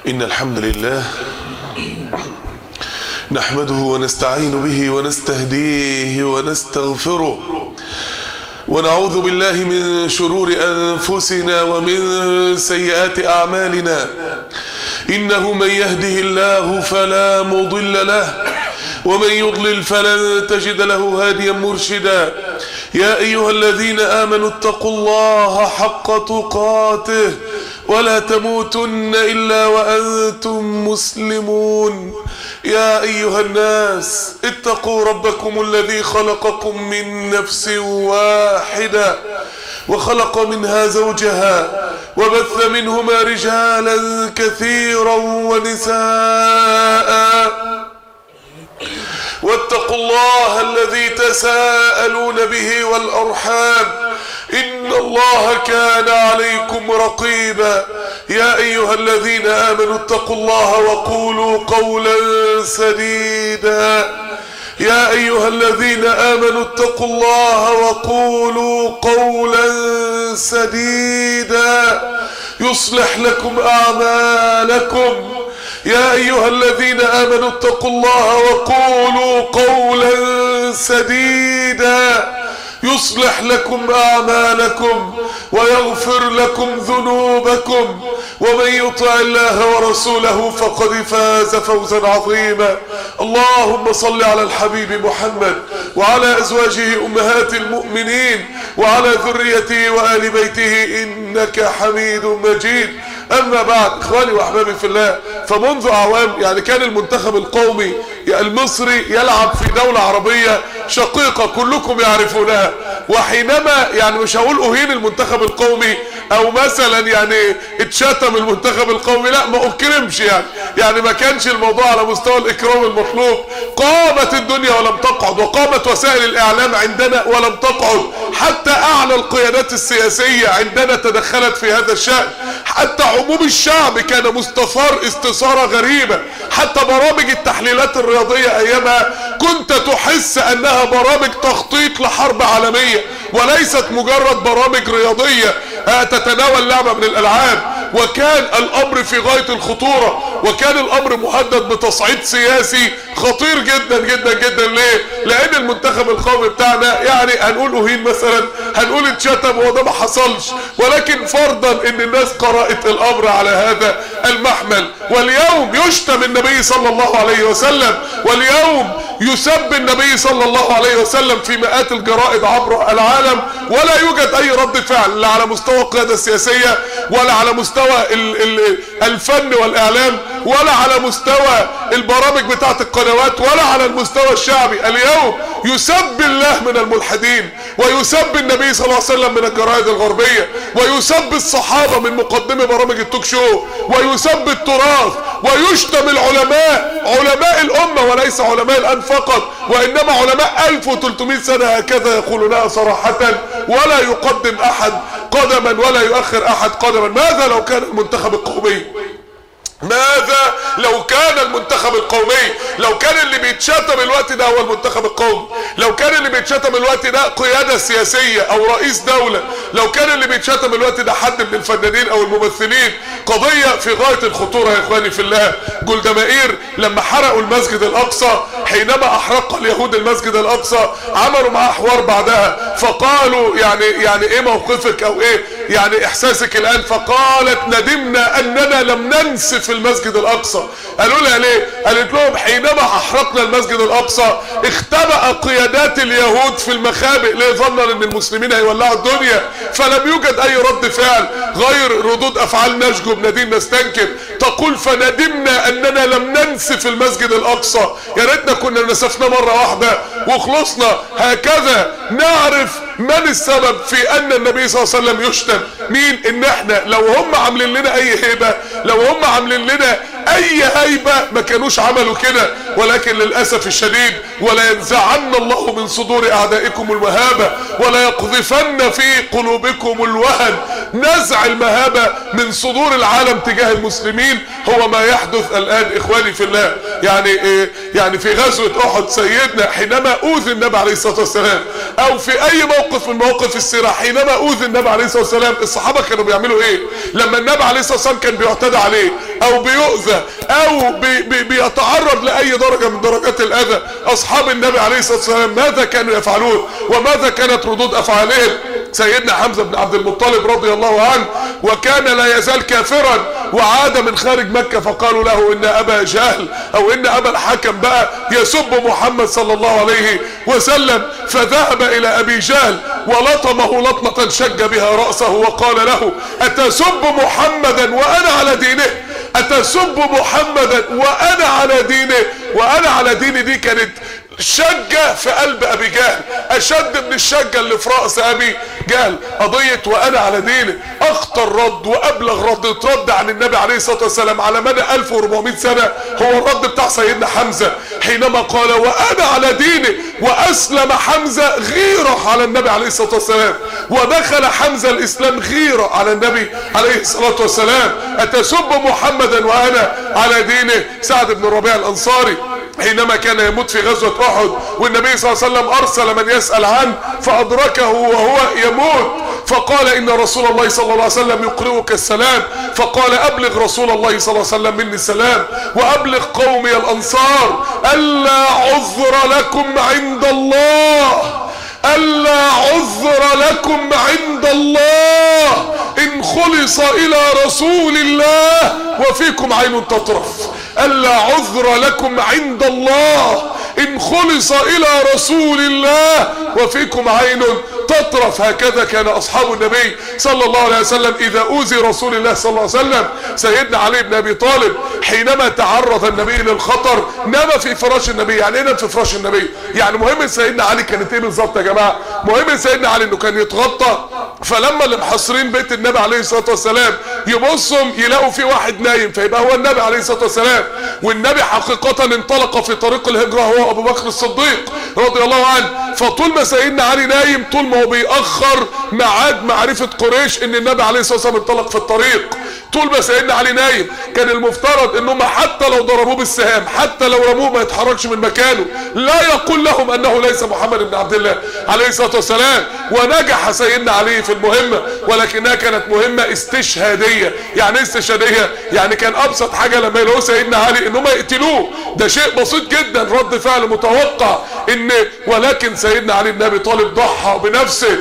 إن الحمد لله نحمده ونستعين به ونستهديه ونستغفره ونعوذ بالله من شرور أنفسنا ومن سيئات أعمالنا. إنه من يهده الله فلا مضل له ومن يضلل فلن تجد له هاديا مرشدا. يا أيها الذين آمنوا اتقوا الله حق تقاته ولا تموتن إلا وأنتم مسلمون. يا أيها الناس اتقوا ربكم الذي خلقكم من نفس واحدة وخلق منها زوجها وبث منهما رجالا كثيرا ونساء واتقوا الله الذي تساءلون به والأرحام إن الله كان عليكم رقيبا. يا أيها الذين آمنوا اتقوا الله وقولوا قولا سديدا. يا أيها الذين آمنوا اتقوا الله وقولوا قولا سديدا يصلح لكم أعمالكم. يا أيها الذين آمنوا اتقوا الله وقولوا قولا سديدا يصلح لكم أعمالكم ويغفر لكم ذنوبكم ومن يطع الله ورسوله فقد فاز فوزا عظيما. اللهم صل على الحبيب محمد وعلى أزواجه أمهات المؤمنين وعلى ذريته وآل بيته إنك حميد مجيد. أما بعد إخواني وأحبابي في الله، فمنذ أعوام كان المنتخب القومي المصري يلعب في دولة عربية شقيقة كلكم يعرفونها. وحينما مش هقول أهين المنتخب القومي أو مثلا اتشتم المنتخب القومي، لا ما أكرمش ما كانش الموضوع على مستوى الإكرام المطلوب. قامت الدنيا ولم تقعد، وقامت وسائل الإعلام عندنا ولم تقعد، حتى أعلى القيادات السياسية عندنا تدخلت في هذا الشأن، حتى عموم الشعب كان مستثار استثارة غريبة، حتى برامج التحليلات الرياضية أيامها كنت تحس أنها برامج تخطيط لحرب عالمية وليست مجرد برامج رياضية تتناول لعبة من الألعاب. وكان الأمر في غاية الخطورة، وكان الأمر مهدد بتصعيد سياسي خطير جدا جدا جدا. ليه؟ لأن المنتخب القومي بتاعنا هنقول أهين مثلا، هنقول اتشتم، وده ما حصلش، ولكن فرضا ان الناس قرأت الأمر على هذا المحمل. واليوم يشتم النبي صلى الله عليه وسلم، واليوم يسب النبي صلى الله عليه وسلم في مئات الجرائد عبر العالم، ولا يوجد أي رد فعل لا على مستوى القيادة السياسية ولا على مستوى الفن والإعلام ولا على مستوى البرامج بتاعت القنوات ولا على المستوى الشعبي. اليوم يسب الله من الملحدين، ويسب النبي صلى الله عليه وسلم من الجرائد الغربية، ويسب الصحابة من مقدمي برامج التوك شو، ويسب التراث، ويشتم العلماء، علماء الأمة وليس علماء الآن فقط، وإنما علماء 1300 سنة هكذا يقولونها صراحة، ولا يقدم أحد قدما ولا يؤخر أحد قدما. ماذا لو كان المنتخب القومي؟ ماذا لو كان المنتخب القومي؟ لو كان اللي بيتشتم الوقت ده هو المنتخب القومي، لو كان اللي بيتشتم الوقت ده قيادة سياسية او رئيس دولة، لو كان اللي بيتشتم الوقت ده حد من الفنانين او الممثلين. قضية في غاية الخطورة يا اخواني في الله. جولدا مائير لما حرقوا المسجد الاقصى، حينما احرق اليهود المسجد الاقصى عملوا معاه حوار بعدها، فقالوا ايه موقفك او ايه احساسك الان؟ فقالت ندمنا اننا لم ننسف المسجد الاقصى. قالوا لها ليه؟ قالت لهم حينما احرقنا المسجد الاقصى اختبأ قيادات اليهود في المخابئ ليه؟ ظنا ان المسلمين هيولعوا الدنيا، فلم يوجد اي رد فعل غير ردود افعال نشجب ندين نستنكر. تقول فندمنا اننا لم ننسف المسجد الاقصى، يا ريتنا كنا نسفنا مرة واحدة وخلصنا. هكذا نعرف من السبب في ان النبي صلى الله عليه وسلم يشتم. مين؟ ان احنا لو هم عاملين لنا اي هيبة، لو هم عاملين لنا اي هيبة ما كانوش عملوا كده. ولكن للأسف الشديد ولا ينزعن الله من صدور اعدائكم المهابة ولا يقذفن في قلوبكم الوهن. نزع المهابة من صدور العالم تجاه المسلمين هو ما يحدث الآن إخواني في الله. يعني في غزوة أحد سيدنا حينما أوذي النبي عليه الصلاة والسلام، أو في أي موقف من مواقف السيرة حينما أوذي النبي عليه الصلاة والسلام، الصحابة كانوا بيعملوا إيه؟ لما النبي عليه الصلاة والسلام كان بيعتدى عليه أو بيؤذى أو بيتعرض لأي درجة من درجات الأذى، أصحاب النبي عليه الصلاة والسلام ماذا كانوا يفعلون وماذا كانت ردود أفعالهم؟ سيدنا حمزة بن عبد المطلب رضي الله عنه وكان لا يزال كافرا وعاد من خارج مكة، فقالوا له إن أبا جهل أو إن أبا الحكم بقى يسب محمد صلى الله عليه وسلم، فذهب إلى أبي جهل ولطمه لطمة شج بها رأسه وقال له أتسب محمدا وأنا على دينه؟ أتسب محمدا وأنا على دينه؟ وأنا على ديني دي كانت شجة في قلب أبي جهل أشد من الشجة اللي في رأس أبي جهل. قضية وأنا على دينه أخطر رد وأبلغ رد اترد عن النبي عليه الصلاة والسلام على مدى 1400 سنة هو الرد بتاع سيدنا حمزة حينما قال وأنا على دينه، وأسلم حمزة غيرة على النبي عليه الصلاة والسلام، ودخل حمزة الإسلام غيرة على النبي عليه الصلاة والسلام. أتسب محمدا وأنا على دينه. سعد بن الربيع الأنصاري حينما كان يموت في غزوة أحد والنبي صلى الله عليه وسلم أرسل من يسأل عنه فأدركه وهو يموت، فقال إن رسول الله صلى الله عليه وسلم يقرئك السلام، فقال أبلغ رسول الله صلى الله عليه وسلم مني السلام وأبلغ قومي الأنصار ألا عذر لكم عند الله، ألا عذر لكم عند الله إن خلص إلى رسول الله وفيكم عين تطرف. ألا عذر لكم عند الله إن خلص إلى رسول الله وفيكم عين تطرف. هكذا كان أصحاب النبي صلى الله عليه وسلم إذا أوذي رسول الله صلى الله عليه وسلم. سيدنا علي بن أبي طالب حينما تعرض النبي للخطر نام في فراش النبي. يعني ايه نام في فراش النبي؟ يعني مهم سيدنا علي كانت ايه بالظبط يا جماعة؟ مهم سيدنا علي انه كان يتغطى، فلما اللي محاصرين بيت النبي عليه الصلاة والسلام يبصوا يلاقوا في واحد نايم فيبقى هو النبي عليه الصلاة والسلام، والنبي حقيقة انطلق في طريق الهجرة هو ابو بكر الصديق رضي الله عنه. فطول ما سيدنا علي نايم طول ما هو بيأخر ميعاد معرفة قريش ان النبي عليه الصلاة والسلام انطلق في الطريق. طول ما سيدنا علي نايم كان المفترض انهم حتى لو ضربوه بالسهام حتى لو رموه ما يتحركش من مكانه، لا يقول لهم انه ليس محمد بن عبد الله عليه الصلاة والسلام. ونجح سيدنا علي في المهمة، ولكنها كانت مهمة استشهادية. يعني ايه استشهادية؟ يعني كان ابسط حاجة لما يلاقوا سيدنا علي انهم يقتلوه، ده شيء بسيط جدا رد فعل متوقع ولكن سيدنا علي بن ابي طالب ضحى بنفسه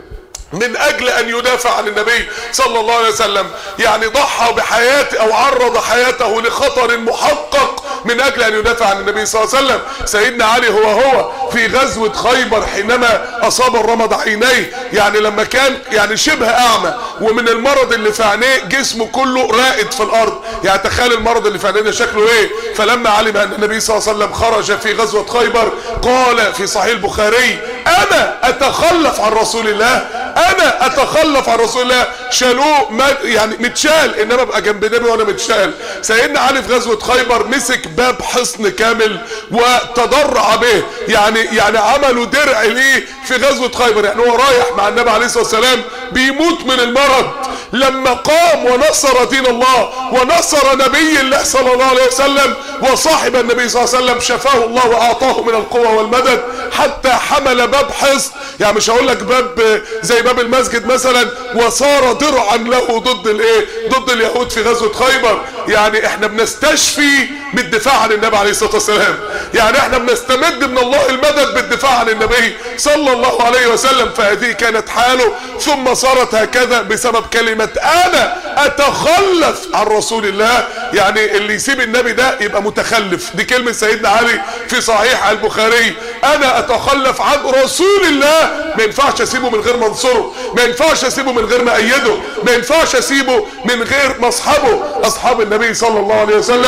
من اجل ان يدافع عن النبي صلى الله عليه وسلم. يعني ضحى بحياته او عرض حياته لخطر محقق من اجل ان يدافع عن النبي صلى الله عليه وسلم. سيدنا علي هو في غزوة خيبر حينما اصاب الرمض عينيه، يعني لما كان يعني شبه اعمى ومن المرض اللي في عينيه جسمه كله رائد في الارض. يعني تخيل المرض اللي في عينيه شكله ايه. فلما علم ان النبي صلى الله عليه وسلم خرج في غزوة خيبر قال في صحيح البخاري انا اتخلف عن رسول الله، انا اتخلف عن رسول الله. شالوه يعني متشال، انما ابقى جنب النبي وانا متشال. سيدنا علي في غزوة خيبر مسك باب حصن كامل وتضرع به، يعني عملوا درع ليه في غزوة خيبر. يعني هو رايح مع النبي عليه الصلاة والسلام بيموت من المرض، لما قام ونصر دين الله ونصر نبي الله صلى الله عليه وسلم وصاحب النبي صلى الله عليه وسلم شفاه الله واعطاه من القوة والمدد حتى حمل باب حصن. يعني مش هقول لك باب زي باب المسجد مثلا، وصار درعا له ضد اليهود في غزوة خيبر. يعني احنا بنستشفي بالدفاع عن النبي عليه الصلاة والسلام، يعني احنا بنستمد من الله المدد بالدفاع عن النبي صلى الله عليه وسلم. فهذه كانت حاله، ثم صارت هكذا بسبب كلمة انا اتخلف عن رسول الله. يعني اللي يسيب النبي ده يبقى متخلف. دي كلمة سيدنا علي في صحيح البخاري، انا اتخلف عن رسول الله. ما ينفعش اسيبه من غير ما انصره، ما ينفعش اسيبه من غير ما ايده، ما ينفعش اسيبه من غير ما اصحابه. اصحاب النبي صلى الله عليه وسلم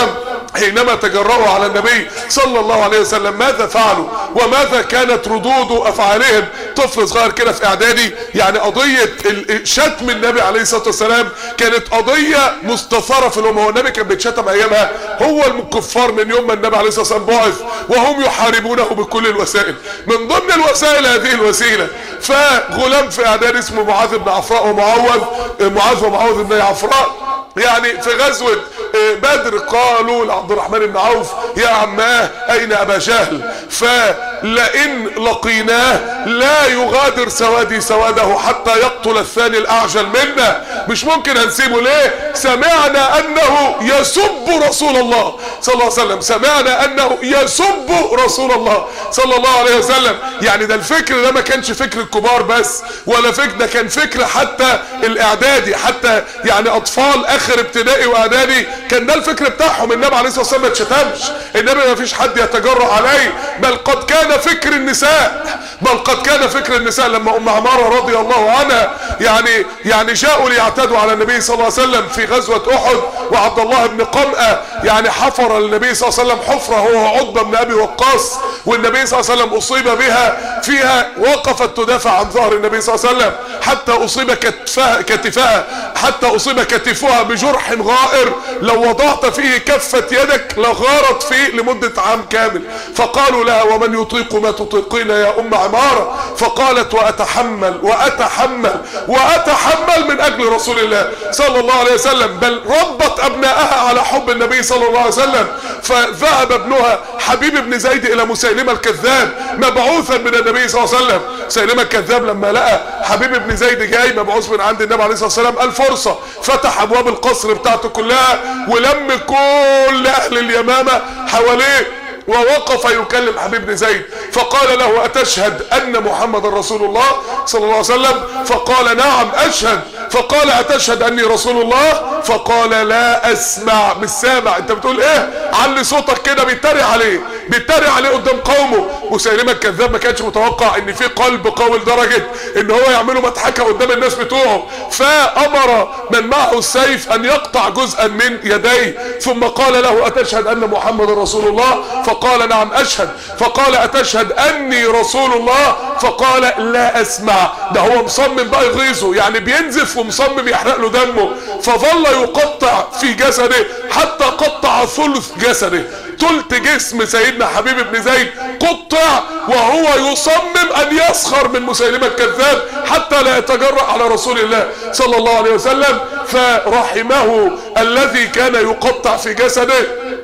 حينما تجرؤوا على النبي صلى الله عليه وسلم ماذا فعلوا وماذا كانت ردود افعالهم؟ طفل صغير كده في اعدادي، يعني قضية شتم النبي عليه الصلاة والسلام كانت قضية مستثارة في الامة. والنبي كان بيتشتم ايامها، هو الكفار من يوم ما النبي عليه الصلاة والسلام بعث وهم يحاربونه بكل الوسائل، من ضمن الوسائل هذه الوسيلة. فغلام في اعدادي اسمه معاذ بن عفراء ومعاذ بن عفراء، يعني في غزوة بدر قالوا لعبد الرحمن بن عوف يا عماه اين ابا جهل، فلئن لقيناه لا يغادر سوادي سواده حتى يقتل الثاني الاعجل منا، مش ممكن هنسيبه. ليه؟ سمعنا انه يسب رسول الله صلى الله عليه وسلم، سمعنا انه يسب رسول الله صلى الله عليه وسلم. يعني ده الفكر ده ما كانش فكر الكبار بس، ولا فكر ده كان فكر حتى الاعدادي، حتى يعني اطفال اخر ابتدائي واعدادي كان ده الفكر بتاعهم. النبي عليه الصلاه والسلام ما اتشتمش، النبي ما فيش حد يتجرأ عليه، بل قد كان فكر النساء، لما ام عماره رضي الله عنها يعني جاءوا ليعتدوا على النبي صلى الله عليه وسلم في غزوه احد، وعبد الله بن قمأة يعني حفر للنبي صلى الله عليه وسلم حفره هو عتبه بن ابي وقاص، والنبي صلى الله عليه وسلم اصيب بها فيها، وقفت تدافع عن ظهر النبي صلى الله عليه وسلم حتى اصيب كتفها بجرح غائر، لو وضعت فيه كفة يدك لغارت فيه لمدة عام كامل. فقالوا لها ومن يطيق ما تطيقين يا ام عمارة؟ فقالت واتحمل من اجل رسول الله صلى الله عليه وسلم، بل ربت ابنائها على حب النبي صلى الله عليه وسلم. فذهب ابنها حبيب بن زيد الى مسيلمة الكذاب مبعوثا من النبي صلى الله عليه وسلم. مسيلمة الكذاب لما لقى حبيب بن زيد جاي مبعوث من عند النبي عليه الصلاة والسلام قال فرصة، فتح ابواب القصر بتاعته كلها ولم كل اهل اليمامة حواليه، ووقف يكلم حبيب بن زيد فقال له اتشهد ان محمد رسول الله صلى الله عليه وسلم؟ فقال نعم اشهد. فقال اتشهد اني رسول الله؟ فقال لا اسمع، مش سامع، انت بتقول ايه؟ علي صوتك كده. بيتريق عليه قدام قومه. مسيلمة الكذاب ما كانش متوقع ان في قلب قوي لدرجة ان هو يعملوا مضحكة قدام الناس بتوعه، فامر من معه السيف ان يقطع جزءا من يديه، ثم قال له اتشهد ان محمد رسول الله؟ فقال نعم اشهد. فقال اتشهد اني رسول الله؟ فقال لا اسمع. ده هو مصمم بقى يغيظه، يعني بينزف ومصمم يحرق له دمه. فظل يقطع في جسده حتى قطع ثلث جسده، ثلث جسم سيدنا حبيب بن زيد قطع، وهو يصمم ان يسخر من مسيلمة الكذاب حتى لا يتجرأ على رسول الله صلى الله عليه وسلم. فرحمه الذي كان يقطع في جسده،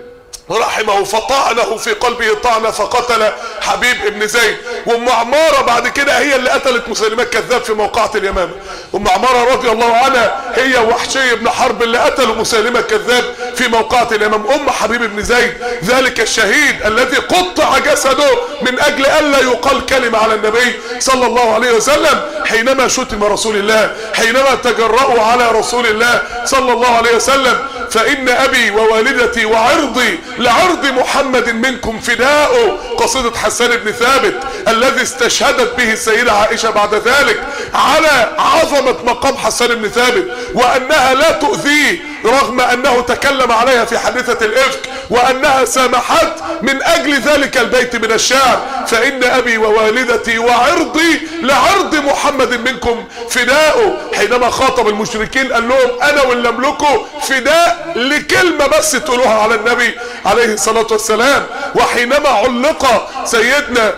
رحمه فطعنه في قلبه طعنه فقتل حبيب ابن زيد. وام عماره بعد كده هي اللي قتلت مسيلمة الكذاب في موقعة اليمامة. ام عماره رضي الله عنها هي وحشي بن حرب اللي قتلوا مسيلمة الكذاب في موقعة اليمامة، ام حبيب ابن زيد ذلك الشهيد الذي قطع جسده من اجل الا يقال كلمة على النبي صلى الله عليه وسلم حينما شتم رسول الله، حينما تجرؤوا على رسول الله صلى الله عليه وسلم. فان ابي ووالدتي وعرضي لعرض محمد منكم فداء، قصيدة حسان بن ثابت الذي استشهدت به السيدة عائشة بعد ذلك على عظمة مقام حسان بن ثابت، وانها لا تؤذيه رغم انه تكلم عليها في حادثة الافك، وانها سامحت من اجل ذلك البيت من الشعر. فان ابي ووالدتي وعرضي لعرض محمد منكم فداء. حينما خاطب المشركين قال لهم انا واللي املكه فداء لكلمة بس تقولوها على النبي عليه الصلاة والسلام. وحينما علق سيدنا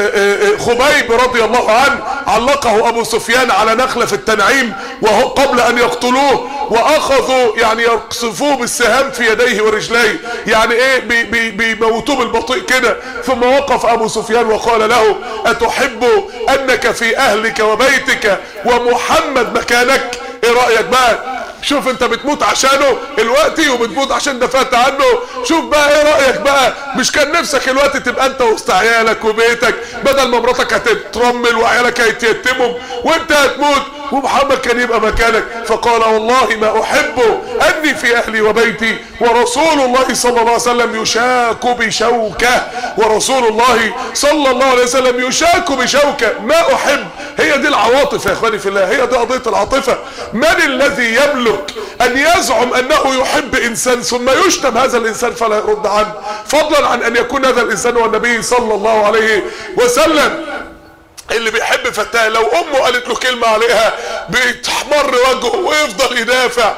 خبيب رضي الله عنه، علقه ابو سفيان على نخلة في التنعيم وهو قبل ان يقتلوه، واخذوا يعني يقصفوه بالسهام في يديه ورجليه، يعني ايه بيموتوه بالبطيء كده. ثم وقف ابو سفيان وقال له اتحب انك في اهلك وبيتك ومحمد مكانك؟ ايه رأيك بقى؟ شوف انت بتموت عشانه الوقت وبتموت عشان دفعت عنه، شوف بقى ايه رأيك بقى؟ مش كان نفسك الوقت تبقى انت وسط عيالك وبيتك، بدل ما مراتك هتترمل وعيالك هيتيتموا وانت هتموت ومحمد كان يبقى مكانك؟ فقال والله ما احب اني في اهلي وبيتي ورسول الله صلى الله عليه وسلم يشاك بشوكه، ورسول الله صلى الله عليه وسلم يشاك بشوكه، ما احب. هي دي العواطف يا اخواني في الله، هي دي قضية العاطفة. من الذي يملك ان يزعم انه يحب انسان ثم يشتم هذا الانسان فلا يرد عنه، فضلا عن ان يكون هذا الانسان هو النبي صلى الله عليه وسلم. اللي بيحب فتاه لو امه قالت له كلمه عليها بيتحمر وجهه ويفضل يدافع.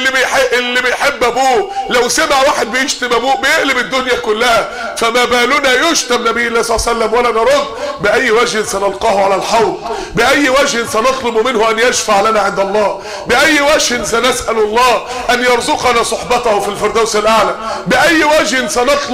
اللي بيحب ابوه لو سمع واحد بيشتم ابوه بيقلب الدنيا كلها، فما بالنا يشتم نبي الله صلى الله عليه وسلم ولا نرد؟ باي وجه سنلقاه على الحوض؟ باي وجه سنطلب منه ان يشفع لنا عند الله؟ باي وجه سنسال الله ان يرزقنا صحبته في الفردوس الاعلى؟ باي وجه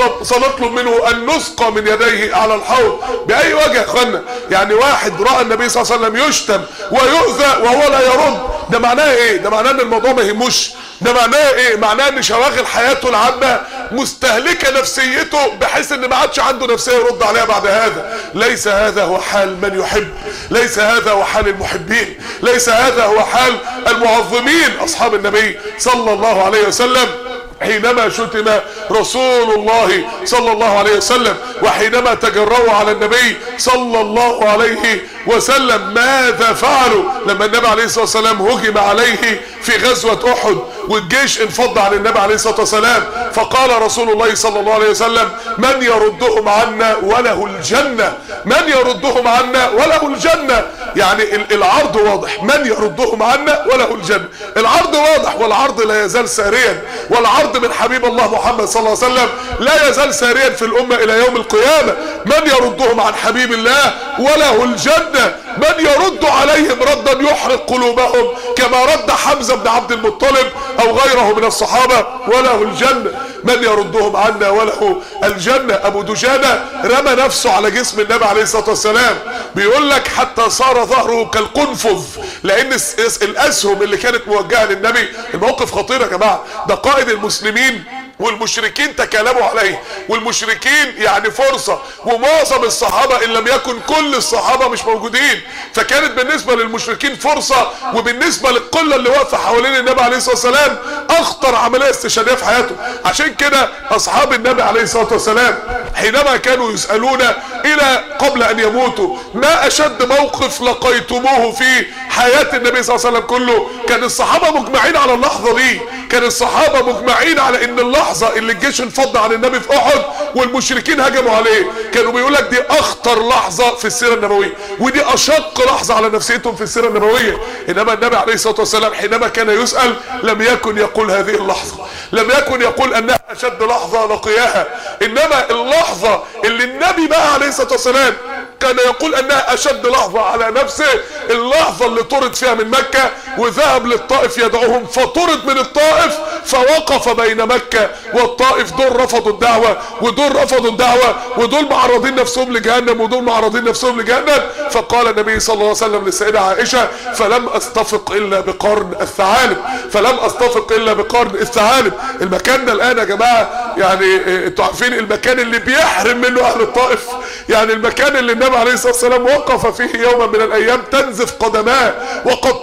سنطلب منه ان نسقى من يديه على الحوض؟ باي وجه يا اخوانا؟ يعني واحد راى النبي صلى الله عليه وسلم يشتم ويؤذى وهو لا يرد، ده معناه ايه؟ ده معناه ان الموضوع ما يهموش. ده معناه ايه؟ معناه ان شواغل حياته العامه مستهلكه نفسيته بحيث ان ما عادش عنده نفسيه يرد عليها بعد هذا. ليس هذا هو حال من يحب، ليس هذا هو حال المحبين، ليس هذا هو حال المعظمين اصحاب النبي صلى الله عليه وسلم. حينما شتم رسول الله صلى الله عليه وسلم وحينما تجرؤوا على النبي صلى الله عليه وسلم ماذا فعلوا؟ لما النبي عليه الصلاة والسلام هجم عليه في غزوة احد والجيش انفض عن النبي عليه الصلاة والسلام، فقال رسول الله صلى الله عليه وسلم من يردهم عنا وله الجنة، من يردهم عنا وله الجنة. يعني العرض واضح، من يردهم عنا وله الجنة. العرض واضح، والعرض لا يزال ساريا، والعرض من حبيب الله محمد صلى الله عليه وسلم لا يزال ساريا في الامة الى يوم القيامة. من يردهم عن حبيب الله وله الجنة، من يرد عليهم ردا يحرق قلوبهم كما رد حمزة بن عبد المطلب او غيره من الصحابة وله الجنة. من يردهم عنا وله الجنة. ابو دجانة رمى نفسه على جسم النبي عليه الصلاة والسلام، بيقول لك حتى صار ظهره كالقنفذ، لان الاسهم اللي كانت موجهة للنبي. الموقف خطير يا جماعة، ده قائد المسلمين والمشركين تكلموا عليه، والمشركين يعني فرصة، ومعظم الصحابة ان لم يكن كل الصحابة مش موجودين، فكانت بالنسبة للمشركين فرصة، وبالنسبة للقلة اللي واقفة حوالين النبي عليه الصلاة والسلام اخطر عملية استشهادية في حياته. عشان كده اصحاب النبي عليه الصلاة والسلام حينما كانوا يسألون الى قبل ان يموتوا ما اشد موقف لقيتموه في حياة النبي صلى الله عليه وسلم كله، كان الصحابة مجمعين على اللحظة دي، كان الصحابة مجمعين على ان اللحظة اللي الجيش انفض عن النبي في احد والمشركين هجموا عليه، كانوا بيقول لك دي اخطر لحظة في السيرة النبوية، ودي اشق لحظة على نفسيتهم في السيرة النبوية. انما النبي عليه الصلاة والسلام حينما كان يسأل لم يكن يقول هذه اللحظة، لم يكن يقول انها اشد لحظة لقياها، انما اللحظة اللي النبي بقى عليه الصلاة والسلام كان يقول انها اشد لحظة على نفسه، اللحظة اللي طرد فيها من مكة وذهب للطائف يدعوهم، فطرد من الطائف فوقف بين مكة والطائف، دول رفضوا الدعوة ودول رفضوا الدعوة، ودول معرضين نفسهم لجهنم ودول معرضين نفسهم لجهنم. فقال النبي صلى الله عليه وسلم للسيدة عائشة فلم استفق الا بقرن الثعالب، فلم استفق الا بقرن الثعالب. المكان ده الان يا جماعة يعني انتوا عارفين المكان اللي بيحرم منه اهل الطائف، يعني المكان اللي النبي عليه الصلاة والسلام وقف فيه يوما من الايام تنزف قدماه، وقد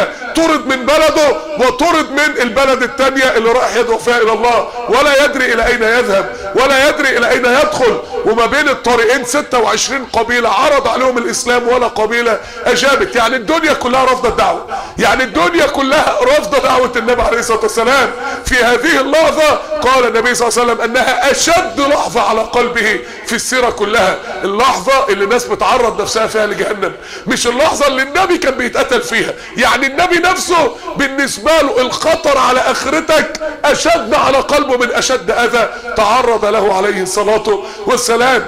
طرد من بلده وطرد من البلد التانية اللي راح يدعو فيها الى الله، ولا يدري الى اين يذهب ولا يدري الى اين يدخل، وما بين الطريقين 26 قبيلة عرض عليهم الاسلام ولا قبيلة اجابت. يعني الدنيا كلها رافضة الدعوة، يعني الدنيا كلها رافضة دعوة النبي عليه الصلاة والسلام. في هذه اللحظة قال النبي صلى الله عليه وسلم انها اشد لحظة على قلبه في السيرة كلها، اللحظة اللي الناس بتعرض نفسها فيها لجهنم، مش اللحظة اللي النبي كان بيتقتل فيها. يعني النبي نفسه بالنسبة له الخطر على اخرتك اشد على قلبه من اشد اذى تعرض له عليه الصلاة والسلام.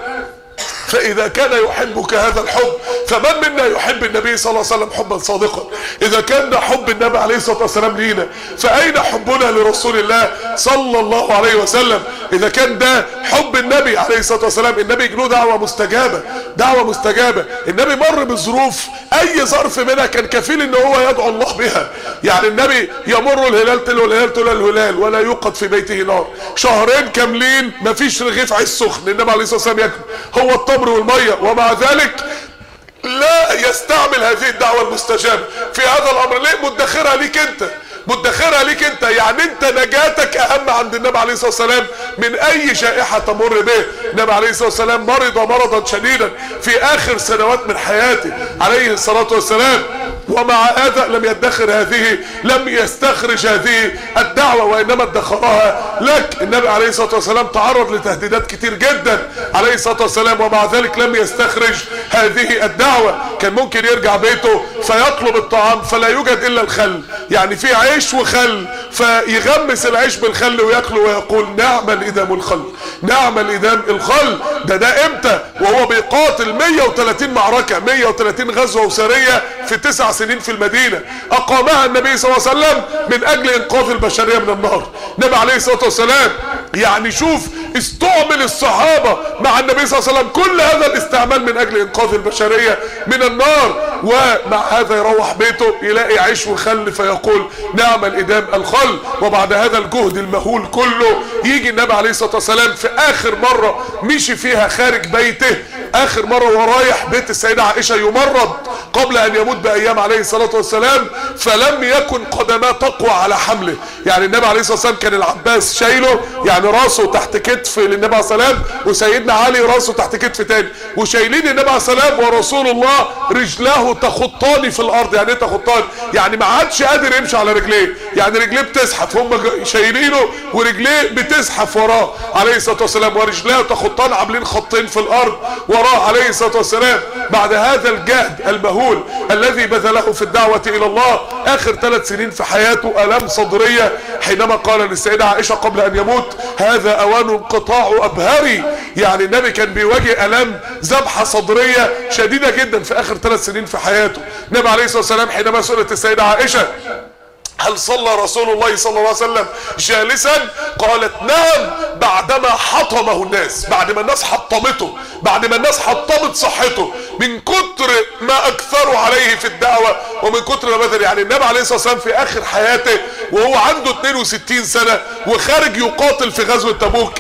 فاذا كان يحبك هذا الحب فمن منا يحب النبي صلى الله عليه وسلم حبا صادقا؟ اذا كان حب النبي عليه الصلاة والسلام لينا فاين حبنا لرسول الله صلى الله عليه وسلم؟ اذا كان ده حب النبي عليه الصلاة والسلام، النبي له دعوة مستجابة، دعوة مستجابة. النبي مر بظروف اي ظرف منها كان كفيل ان هو يدعو الله بها. يعني النبي يمر الهلال تلو الهلال تلو الهلال ولا يوقد في بيته نار، شهرين كاملين مفيش رغيف عيش سخن النبي عليه الصلاة والسلام ياكل، هو التمر والمية، ومع ذلك لا يستعمل هذه الدعوة المستجابة في هذا الامر. ليه؟ مدخرها ليك انت، مدخرها ليك انت. يعني انت نجاتك اهم عند النبي عليه الصلاة والسلام من اي جائحة تمر به. النبي عليه الصلاة والسلام مرض مرضا شديدا في اخر سنوات من حياته عليه الصلاة والسلام، ومع هذا لم يدخر هذه، لم يستخرج هذه الدعوة وإنما ادخرها لك. النبي عليه الصلاة والسلام تعرض لتهديدات كتير جدا عليه الصلاة والسلام، ومع ذلك لم يستخرج هذه الدعوة. كان ممكن يرجع بيته فيطلب الطعام فلا يوجد إلا الخل، يعني في عيش وخل، فيغمس العيش بالخل ويأكله ويقول نعم الإدام الخل، نعم الإدام الخل. ده امتى؟ وهو بيقاتل 130 معركة، 130 غزوة وسرية في 9 سنين في المدينة، أقامها النبي صلى الله عليه وسلم من أجل إنقاذ البشرية من النار. النبي عليه الصلاة والسلام يعني شوف استعمل الصحابة مع النبي صلى الله عليه وسلم كل هذا الاستعمال من أجل إنقاذ البشرية من النار، ومع هذا يروح بيته يلاقي عيش وخل فيقول نعم الإدام الخل. وبعد هذا الجهد المهول كله يجي النبي عليه الصلاة والسلام في آخر مرة مشي فيها خارج بيته، آخر مرة ورايح بيت السيدة عائشة يمرض قبل أن يموت بأيام عليه الصلاة والسلام، فلم يكن قدماه تقوى على حمله. يعني النبي عليه الصلاة والسلام كان العباس شايله، يعني راسه تحت كتف للنبي عليه الصلاة والسلام، وسيدنا علي راسه تحت كتف تاني، وشايلين النبي عليه الصلاة والسلام ورسول الله رجلاه تخطان في الأرض. يعني ايه تخطان؟ يعني ما عادش قادر يمشي على رجليه، يعني رجليه بتزحف، هم شايلينه ورجليه بتزحف وراه عليه الصلاة والسلام، ورجلاه تخطان عاملين خطين في الأرض وراه عليه الصلاة والسلام. بعد هذا الجهد المهول الذي بذله في الدعوة إلى الله، آخر 3 سنين في حياته آلام صدرية، حينما قال للسيدة عائشة قبل أن يموت هذا أوان انقطاع أبهري. يعني النبي كان بيواجه آلام ذبحة صدرية شديدة جدا في آخر 3 سنين في حياته. النبي عليه الصلاة والسلام حينما سئلت السيدة عائشة هل صلى رسول الله صلى الله عليه وسلم جالسا؟ قالت نعم، بعدما حطمه الناس، بعد ما الناس حطمته، بعد ما الناس حطمت صحته من كتر ما اكثروا عليه في الدعوة ومن كتر ما بذل. يعني النبي عليه الصلاة والسلام في اخر حياته وهو عنده 62 سنة وخارج يقاتل في غزوة تبوك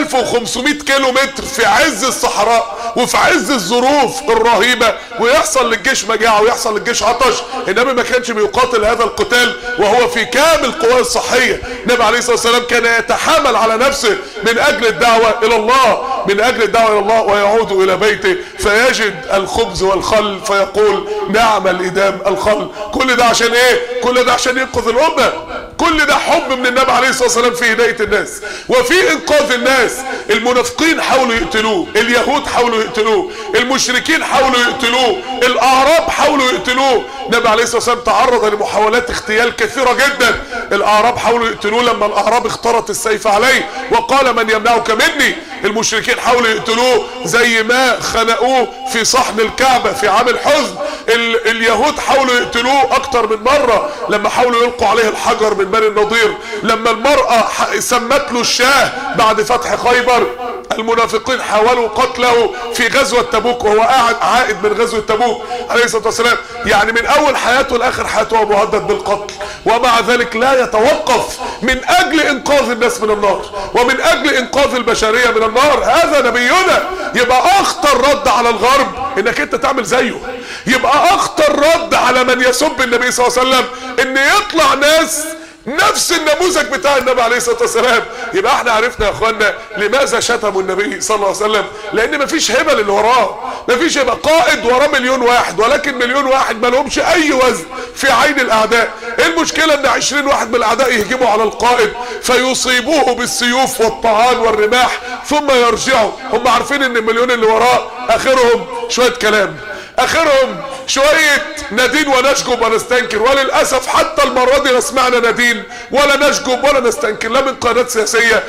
1500 كيلو متر في عز الصحراء وفي عز الظروف الرهيبة، ويحصل للجيش مجاعة ويحصل للجيش عطش. النبي ما كانش بيقاتل هذا القتال وهو في كامل قواه الصحية. النبي عليه الصلاة والسلام كان يتحامل على نفسه من اجل الدعوة الى الله، من اجل الدعوة الى الله، ويعود الى بيته فيجد الخبز والخل فيقول نعم الإدام الخل. كل ده عشان ايه؟ كل ده عشان ينقذ الامة، كل ده حب من النبي عليه الصلاة والسلام في هداية الناس وفي انقاذ الناس. المنافقين حاولوا يقتلوه، اليهود حاولوا يقتلوه، المشركين حاولوا يقتلوه، الاعراب حاولوا يقتلوه. النبي عليه الصلاة والسلام تعرض لمحاولات اغتيال كثيرة جدا. الاعراب حاولوا يقتلوه لما الاعراب اخترت السيف عليه وقال من يمنعك مني. المشركين حاولوا يقتلوه زي ما خنقوه في صحن الكعبة في عام الحزن. اليهود حاولوا يقتلوه اكتر من مرة لما حاولوا يلقوا عليه الحجر من بني النضير، لما المرأة سمت له الشاه بعد فتح خيبر. المنافقين حاولوا قتله في غزوة تبوك وهو قاعد عائد من غزوة تبوك عليه الصلاة والسلام. يعني من اول حياته لاخر حياته هو مهدد بالقتل، ومع ذلك لا يتوقف من اجل انقاذ الناس من النار ومن اجل انقاذ البشرية من النار. هذا نبينا. يبقى اخطر رد على الغرب انك انت تعمل زيه، يبقى اخطر رد على من يسب النبي صلى الله عليه وسلم ان يطلع ناس نفس النموذج بتاع النبي عليه الصلاة والسلام. يبقى احنا عرفنا يا اخوانا لماذا شتموا النبي صلى الله عليه وسلم، لان مفيش هبة اللي وراه، مفيش هبة. قائد وراه 1,000,000 واحد، ولكن 1,000,000 واحد ما لهمش اي وزن في عين الاعداء. ايه المشكلة ان 20 واحد من الاعداء يهجموا على القائد فيصيبوه بالسيوف والطعان والرماح ثم يرجعوا؟ هم عارفين ان ال1,000,000 اللي وراه اخرهم شوية كلام، اخرهم شوية ندين ونشجب ونستنكر. وللأسف حتى المرة دي لا سمعنا ندين ولا نشجب ولا نستنكر، لا من قناة سياسية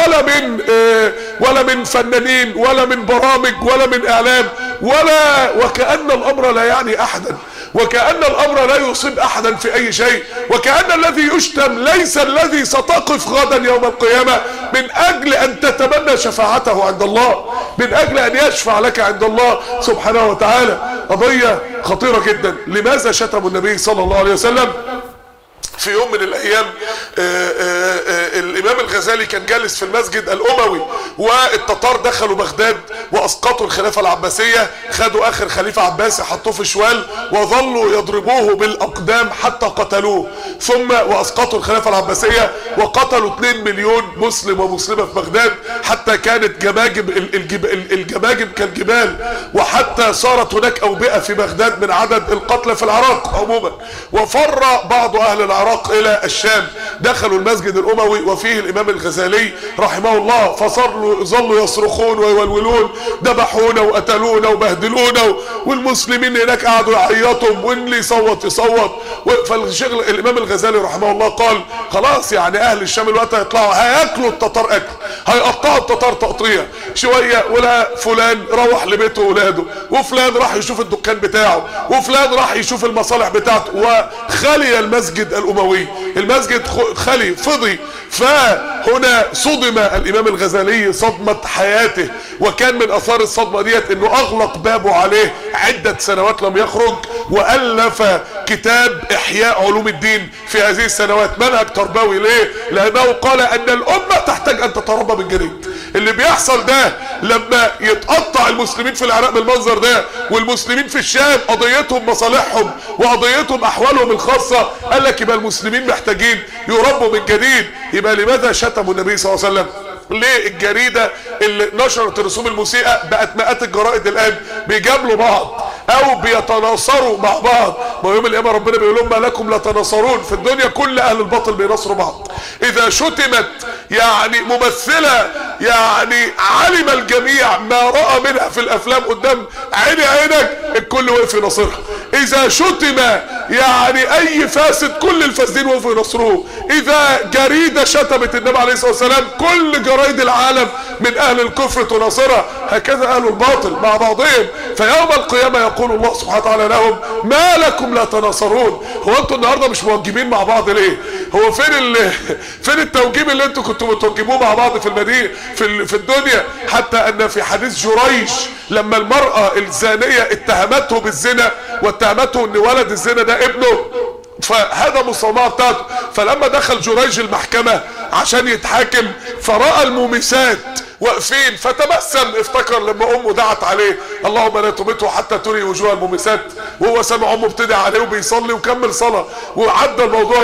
ولا من فنانين ولا من برامج ولا من اعلام وكأن الامر لا يعني احدا، وكأن الامر لا يصيب احدا في اي شيء، وكأن الذي يشتم ليس الذي ستقف غدا يوم القيامة من اجل ان تتمنى شفاعته عند الله، من اجل ان يشفع لك عند الله سبحانه وتعالى. قضية خطيرة جدا. لماذا شتموا النبي صلى الله عليه وسلم؟ في يوم من الايام الامام الغزالي كان جالس في المسجد الاموي، والتتار دخلوا بغداد واسقطوا الخلافة العباسية، خدوا اخر خليفة عباسي حطوه في شوال وظلوا يضربوه بالاقدام حتى قتلوه، ثم واسقطوا الخلافة العباسية وقتلوا 2 مليون مسلم ومسلمة في بغداد، حتى كانت الجماجم كالجبال، وحتى صارت هناك اوبئة في بغداد من عدد القتلى في العراق عموما. وفر بعض اهل العراق الى الشام، دخلوا المسجد الاموي وفيه الامام الغزالي رحمه الله، فظلوا يصرخون ويولولون ذبحونا وقتلونا وبهدلونا، والمسلمين هناك قعدوا يعيطوا، واللي يصوت يصوت. فالشيخ الامام الغزالي رحمه الله قال خلاص يعني اهل الشام الوقت هيطلعوا هياكلوا التتار اكل، هيقطعوا التتار تقطيع شويه، ولا فلان روح لبيته وولاده، وفلان راح يشوف الدكان بتاعه، وفلان راح يشوف المصالح بتاعته، وخلي المسجد الاموي، المسجد خلي فضي. فهنا صدم الامام الغزالي صدمة حياته، وكان من اثار الصدمة ديت انه اغلق بابه عليه عدة سنوات لم يخرج، والف كتاب احياء علوم الدين في هذه السنوات، منهج تربوي. ليه؟ لانه قال ان الامة تحتاج ان تتربى من جديد. اللي بيحصل ده لما يتقطع المسلمين في العراق بالمنظر ده، والمسلمين في الشام قضيتهم مصالحهم وقضيتهم احوالهم الخاصة، قال لك يبقى المسلمين محتاجين يربوا من جديد. يبقى لماذا شتموا النبي صلى الله عليه وسلم؟ ليه الجريدة اللي نشرت الرسوم المسيئة بقت مئات الجرائد الان بيجاملوا بعض او بيتناصروا مع بعض؟ ما يوم القيامة ربنا بيقول لهم ما لكم لا تناصرون. في الدنيا كل اهل الباطل بيناصروا بعض. اذا شتمت يعني ممثلة يعني علم الجميع ما رأى منها في الافلام قدام عينك، الكل وقف يناصرها. اذا شتم يعني اي فاسد كل الفاسدين وقفوا يناصروه. اذا جريدة شتمت النبي عليه الصلاة والسلام كل جرايد العالم من اهل الكفر تناصرها. هكذا اهل الباطل مع بعضهم. فيوم القيامة يقول الله سبحانه وتعالى لهم ما لكم لا تناصرون. هو انتوا النهاردة مش موجبين مع بعض ليه؟ هو فين التوجيب اللي انتوا كنتوا بتوجبوه مع بعض في المدينة في الدنيا؟ حتى ان في حديث جريج لما المرأة الزانية اتهمته بالزنا واتهمته ان ولد الزنا ده ابنه، فهذا الصومعة بتاعته، فلما دخل جريج المحكمة عشان يتحاكم فرأى المومسات واقفين فتبسم، افتكر لما امه دعت عليه اللهم لا تمته حتى تري وجوه المومسات، وهو سمع امه بتدعي عليه وبيصلي وكمل صلاة وعدى الموضوع.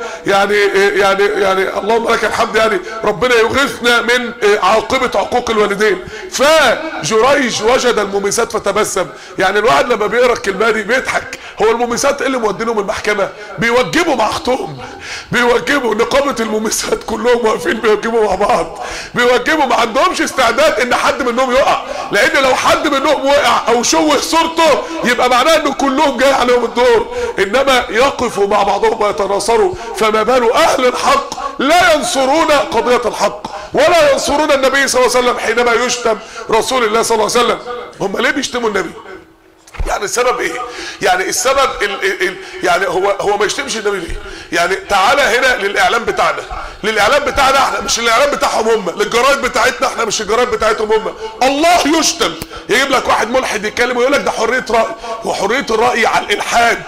يعني اللهم لك الحمد، يعني ربنا يغيثنا من عاقبة عقوق الوالدين. فجريج وجد المومسات فتبسم. يعني الواحد لما بيقرا الكلمه دي بيضحك. هو المومسات اللي مودينهم المحكمة بيوجبوا مع اختهم، بيوجبوا نقابة المومسات كلهم واقفين بيوجبوا مع بعض، بيوجبوا ما عندهمش استعداد ان حد منهم يقع، لان لو حد منهم وقع او شوه صورته يبقى معناه انه كلهم جاي عليهم الدور. انما يقفوا مع بعضهم ويتناصروا. فما بال اهل الحق لا ينصرون قضية الحق ولا ينصرون النبي صلى الله عليه وسلم حينما يشتم رسول الله صلى الله عليه وسلم. هم ليه بيشتموا النبي؟ يعني السبب ايه؟ يعني السبب يعني هو ما يشتمش النبي ليه؟ يعني تعالى هنا للاعلام بتاعنا، للاعلام بتاعنا احنا مش الاعلام بتاعهم هم، للجرايد بتاعتنا احنا مش الجرايد بتاعتهم هم. الله يشتم، يجيب لك واحد ملحد يتكلم ويقول لك ده حرية رأي، وحرية الرأي على الالحاد،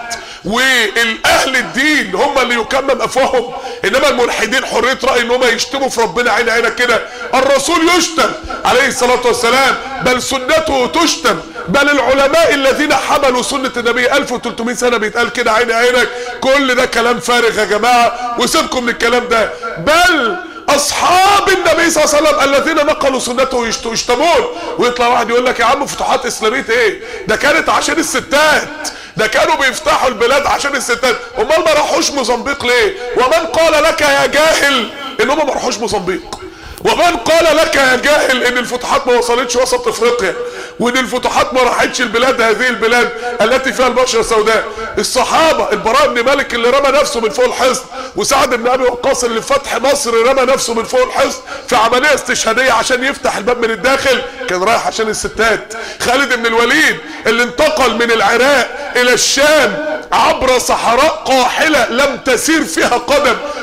والاهل الدين هم اللي يكمم افواههم. انما الملحدين حرية رأي ان هم يشتموا في ربنا عين عينك كده. الرسول يشتم عليه الصلاة والسلام، بل سنته تشتم، بل العلماء الذين حملوا سنة النبي 1300 سنة بيتقال كده عين عينك. كل ده كلام فارغ يا جماعة، وسيبكم من الكلام ده. بل اصحاب النبي صلى الله عليه وسلم الذين نقلوا سنته يشتمون. ويطلع واحد يقول لك يا عم فتوحات اسلامية ايه؟ ده كانت عشان الستات، ده كانوا بيفتحوا البلاد عشان الستات. امال ما راحوش موزمبيق ليه؟ ومن قال لك يا جاهل ان هم ما راحوش موزمبيق؟ ومن قال لك يا جاهل ان الفتوحات ما وصلتش وسط افريقيا، وان الفتوحات ما راحتش البلاد هذه البلاد التي فيها البشرة السوداء؟ الصحابة، البراء بن مالك اللي رمى نفسه من فوق الحصن، وسعد بن ابي وقاص اللي في فتح مصر رمى نفسه من فوق الحصن في عملية استشهادية عشان يفتح الباب من الداخل، كان رايح عشان الستات. خالد بن الوليد اللي انتقل من العراق الى الشام عبر صحراء قاحلة لم تسير فيها قدم،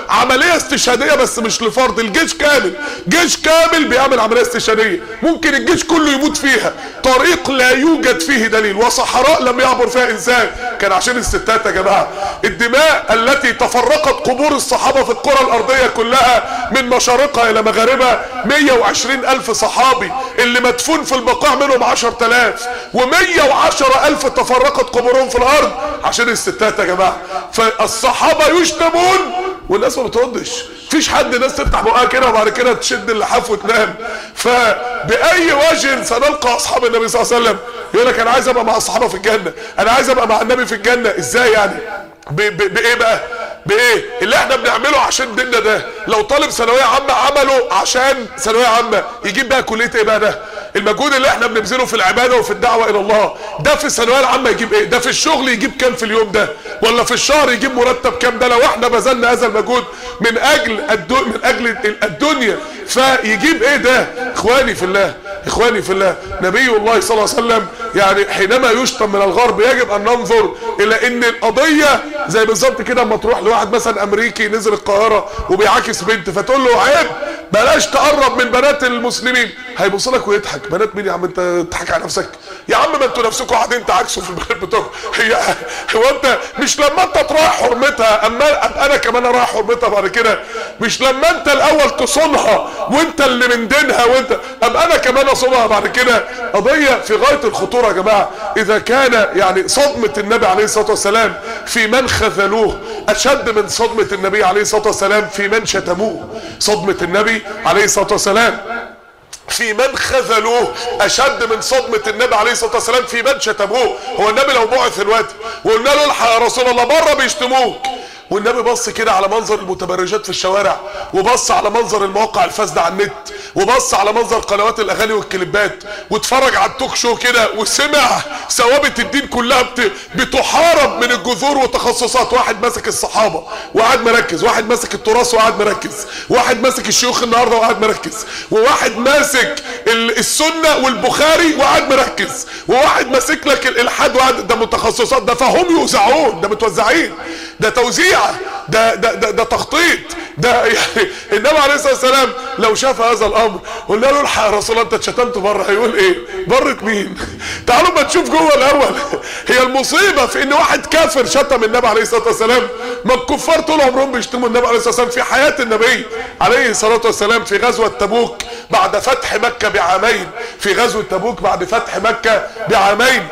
عملية استشهادية بس مش لفرد، الجيش كامل، جيش كامل بيعمل عملية استشهادية، ممكن الجيش كله يموت فيها، طريق لا يوجد فيه دليل، وصحراء لم يعبر فيها انسان، كان عشان الستات يا جماعة. الدماء التي تفرقت قبور الصحابة في الكرة الارضية كلها من مشارقها الى مغاربها، 120,000 صحابي اللي مدفون في البقاع منهم 10,000، و110,000 تفرقت قبورهم في الارض عشان الستات يا جماعة. فالصحابة يشتمون والناس ما بتردش، مفيش حد، ناس تفتح بقها كده وبعد كده تشد اللحاف وتنام. فبأي وجه سنلقى اصحاب النبي صلى الله عليه وسلم؟ يقول لك انا عايز ابقى مع الصحابة في الجنة، انا عايز ابقى مع النبي في الجنة. ازاي يعني؟ بايه بقى؟ بايه اللي احنا بنعمله عشان ديننا ده؟ لو طالب ثانويه عامه عمله عشان ثانويه عامه، يجيب بقى كليه ايه بقى ده؟ المجهود اللي احنا بنبذله في العباده وفي الدعوه الى الله ده في الثانويه العامه يجيب ايه؟ ده في الشغل يجيب كام في اليوم ده؟ ولا في الشهر يجيب مرتب كام ده؟ لو احنا بذلنا هذا المجهود من اجل الدنيا فيجيب ايه ده؟ اخواني في الله، اخواني في الله، نبي الله صلى الله عليه وسلم يعني حينما يشتم من الغرب يجب ان ننظر الى ان القضيه زي بالظبط كده اما تروح لواحد مثلا امريكي نزل القاهره وبيعاكس بنت، فتقول له عيب بلاش تقرب من بنات المسلمين، هيبص لك ويضحك. بنات مين يا عم؟ انت تضحك على نفسك يا عم، ما انتوا نفسكم قاعدين تعاكسوا في البنات بتوعكم. هو انت مش لما انت تراعي حرمتها اما انا كمان اراعي حرمتها بعد كده؟ مش لما انت الاول تصونها وانت اللي من دينها وانت ابقى انا كمان اصونها بعد كده؟ قضيه في غايه الخطوره يا جماعه. اذا كان يعني صدمه النبي عليه الصلاه والسلام في من خذلوه اشد من صدمه النبي عليه الصلاه والسلام في من شتموه، صدمه النبي عليه الصلاه والسلام في من خذلوه اشد من صدمة النبي عليه الصلاة والسلام في من شتموه. هو النبي لو بعث الوقت وقلنا له الحق يا رسول الله بره بيشتموك، والنبي بص كده على منظر المتبرجات في الشوارع، وبص على منظر المواقع الفاسدة على النت، وبص على منظر قنوات الاغاني والكليبات، واتفرج على التوك شو كده، وسمع ثوابت الدين كلها بتحارب من الجذور وتخصصات، واحد ماسك الصحابة وقاعد مركز، واحد ماسك التراث وقاعد مركز، واحد ماسك الشيوخ النهارده وقاعد مركز، وواحد ماسك السنة والبخاري وقاعد مركز، وواحد ماسك لك الالحاد وقاعد، ده متخصصات، ده فهم يوزعون، ده متوزعين، ده توزيع، ده تخطيط، ده يعني النبي عليه الصلاه والسلام لو شاف هذا الامر قلنا له الحق يا رسول الله انت اتشتمت بره، هيقول ايه؟ بره مين؟ تعالوا ما نشوف جوه الاول. هي المصيبه في ان واحد كافر شتم النبي عليه الصلاه والسلام، ما الكفار طول عمرهم بيشتموا النبي عليه الصلاه والسلام. في حياه النبي عليه الصلاه والسلام في غزوه تبوك بعد فتح مكه بعامين، في غزوه تبوك بعد فتح مكه بعامين،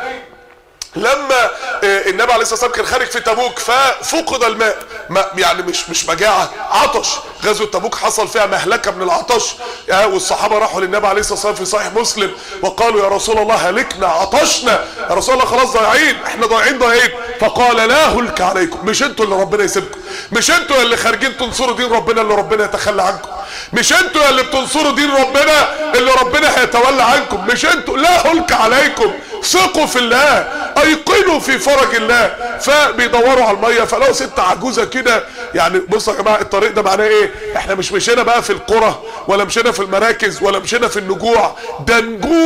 لما النبي عليه الصلاه والسلام كان خارج في تبوك ففقد الماء، يعني مش مجاعه، عطش. غزوه تبوك حصل فيها مهلكه من العطش، والصحابه راحوا للنبي عليه الصلاه والسلام في صحيح مسلم وقالوا يا رسول الله هلكنا عطشنا، يا رسول الله خلاص ضايعين، احنا ضايعين. فقال لا هلك عليكم، مش انتوا اللي ربنا يسيبكم، مش انتوا اللي خارجين تنصروا دين ربنا اللي ربنا يتخلى عنكم، مش انتوا اللي بتنصروا دين ربنا اللي ربنا هيتولى عنكم، مش انتوا، لا هلك عليكم، ثقوا في الله، ايقنوا في فرج الله. فبيدوروا على الميه، فلقوا ست عجوزه كده. يعني بصوا يا جماعه الطريق ده معناه ايه؟ احنا مش مشينا بقى في القرى ولا مشينا في المراكز ولا مشينا في النجوع، ده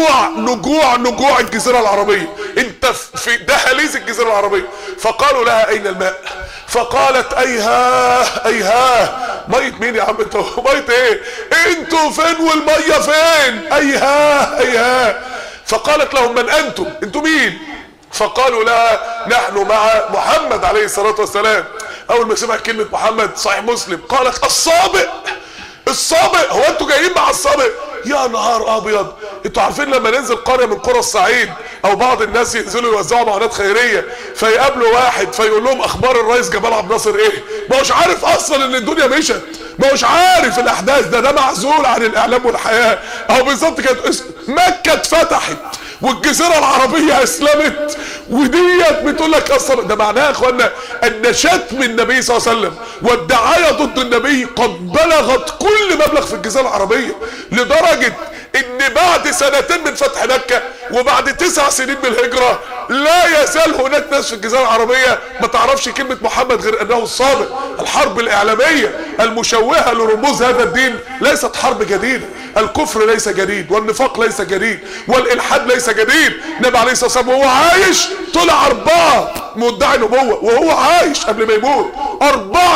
نجوع الجزيره العربيه، انت في دهاليز الجزيره العربيه. فقالوا لها اين الماء؟ فقالت ايها ميه مين يا عم انتوا؟ ميه ايه؟ انتوا فين والميه فين؟ ايها. فقالت لهم من انتم مين؟ فقالوا لها نحن مع محمد عليه الصلاة والسلام. اول ما سمع كلمة محمد صحيح مسلم قالت الصابئ، هو انتوا جايين مع الصابئ؟ يا نهار ابيض، انتوا عارفين لما ننزل قرية من قرى الصعيد او بعض الناس ينزلوا يوزعوا معونات خيرية فيقابلوا واحد فيقول لهم اخبار الرئيس جمال عبد الناصر ايه؟ ما هوش عارف اصلا ان الدنيا مشت، ما هوش عارف الاحداث، ده معزول عن الاعلام والحياة. اهو بالظبط كانت مكة اتفتحت والجزيرة العربية اسلمت، وديت بتقول لك اصلا ده معناها يا اخوانا ان شتم النبي صلى الله عليه وسلم والدعاية ضد النبي قد بلغت كل مبلغ في الجزيرة العربية، لدرجة ان بعد سنتين من فتح مكة وبعد 9 سنين من الهجرة لا يزال هناك ناس في الجزيرة العربية ما تعرفش كلمة محمد غير انه الصادق. الحرب الاعلامية المشوهة لرموز هذا الدين ليست حرب جديدة، الكفر ليس جديد، والنفاق ليس جديد، والالحاد ليس جديد. النبي عليه الصلاة والسلام وهو عايش طلع 4 مدعي نبوة، وهو عايش قبل ما يموت 4 مدعي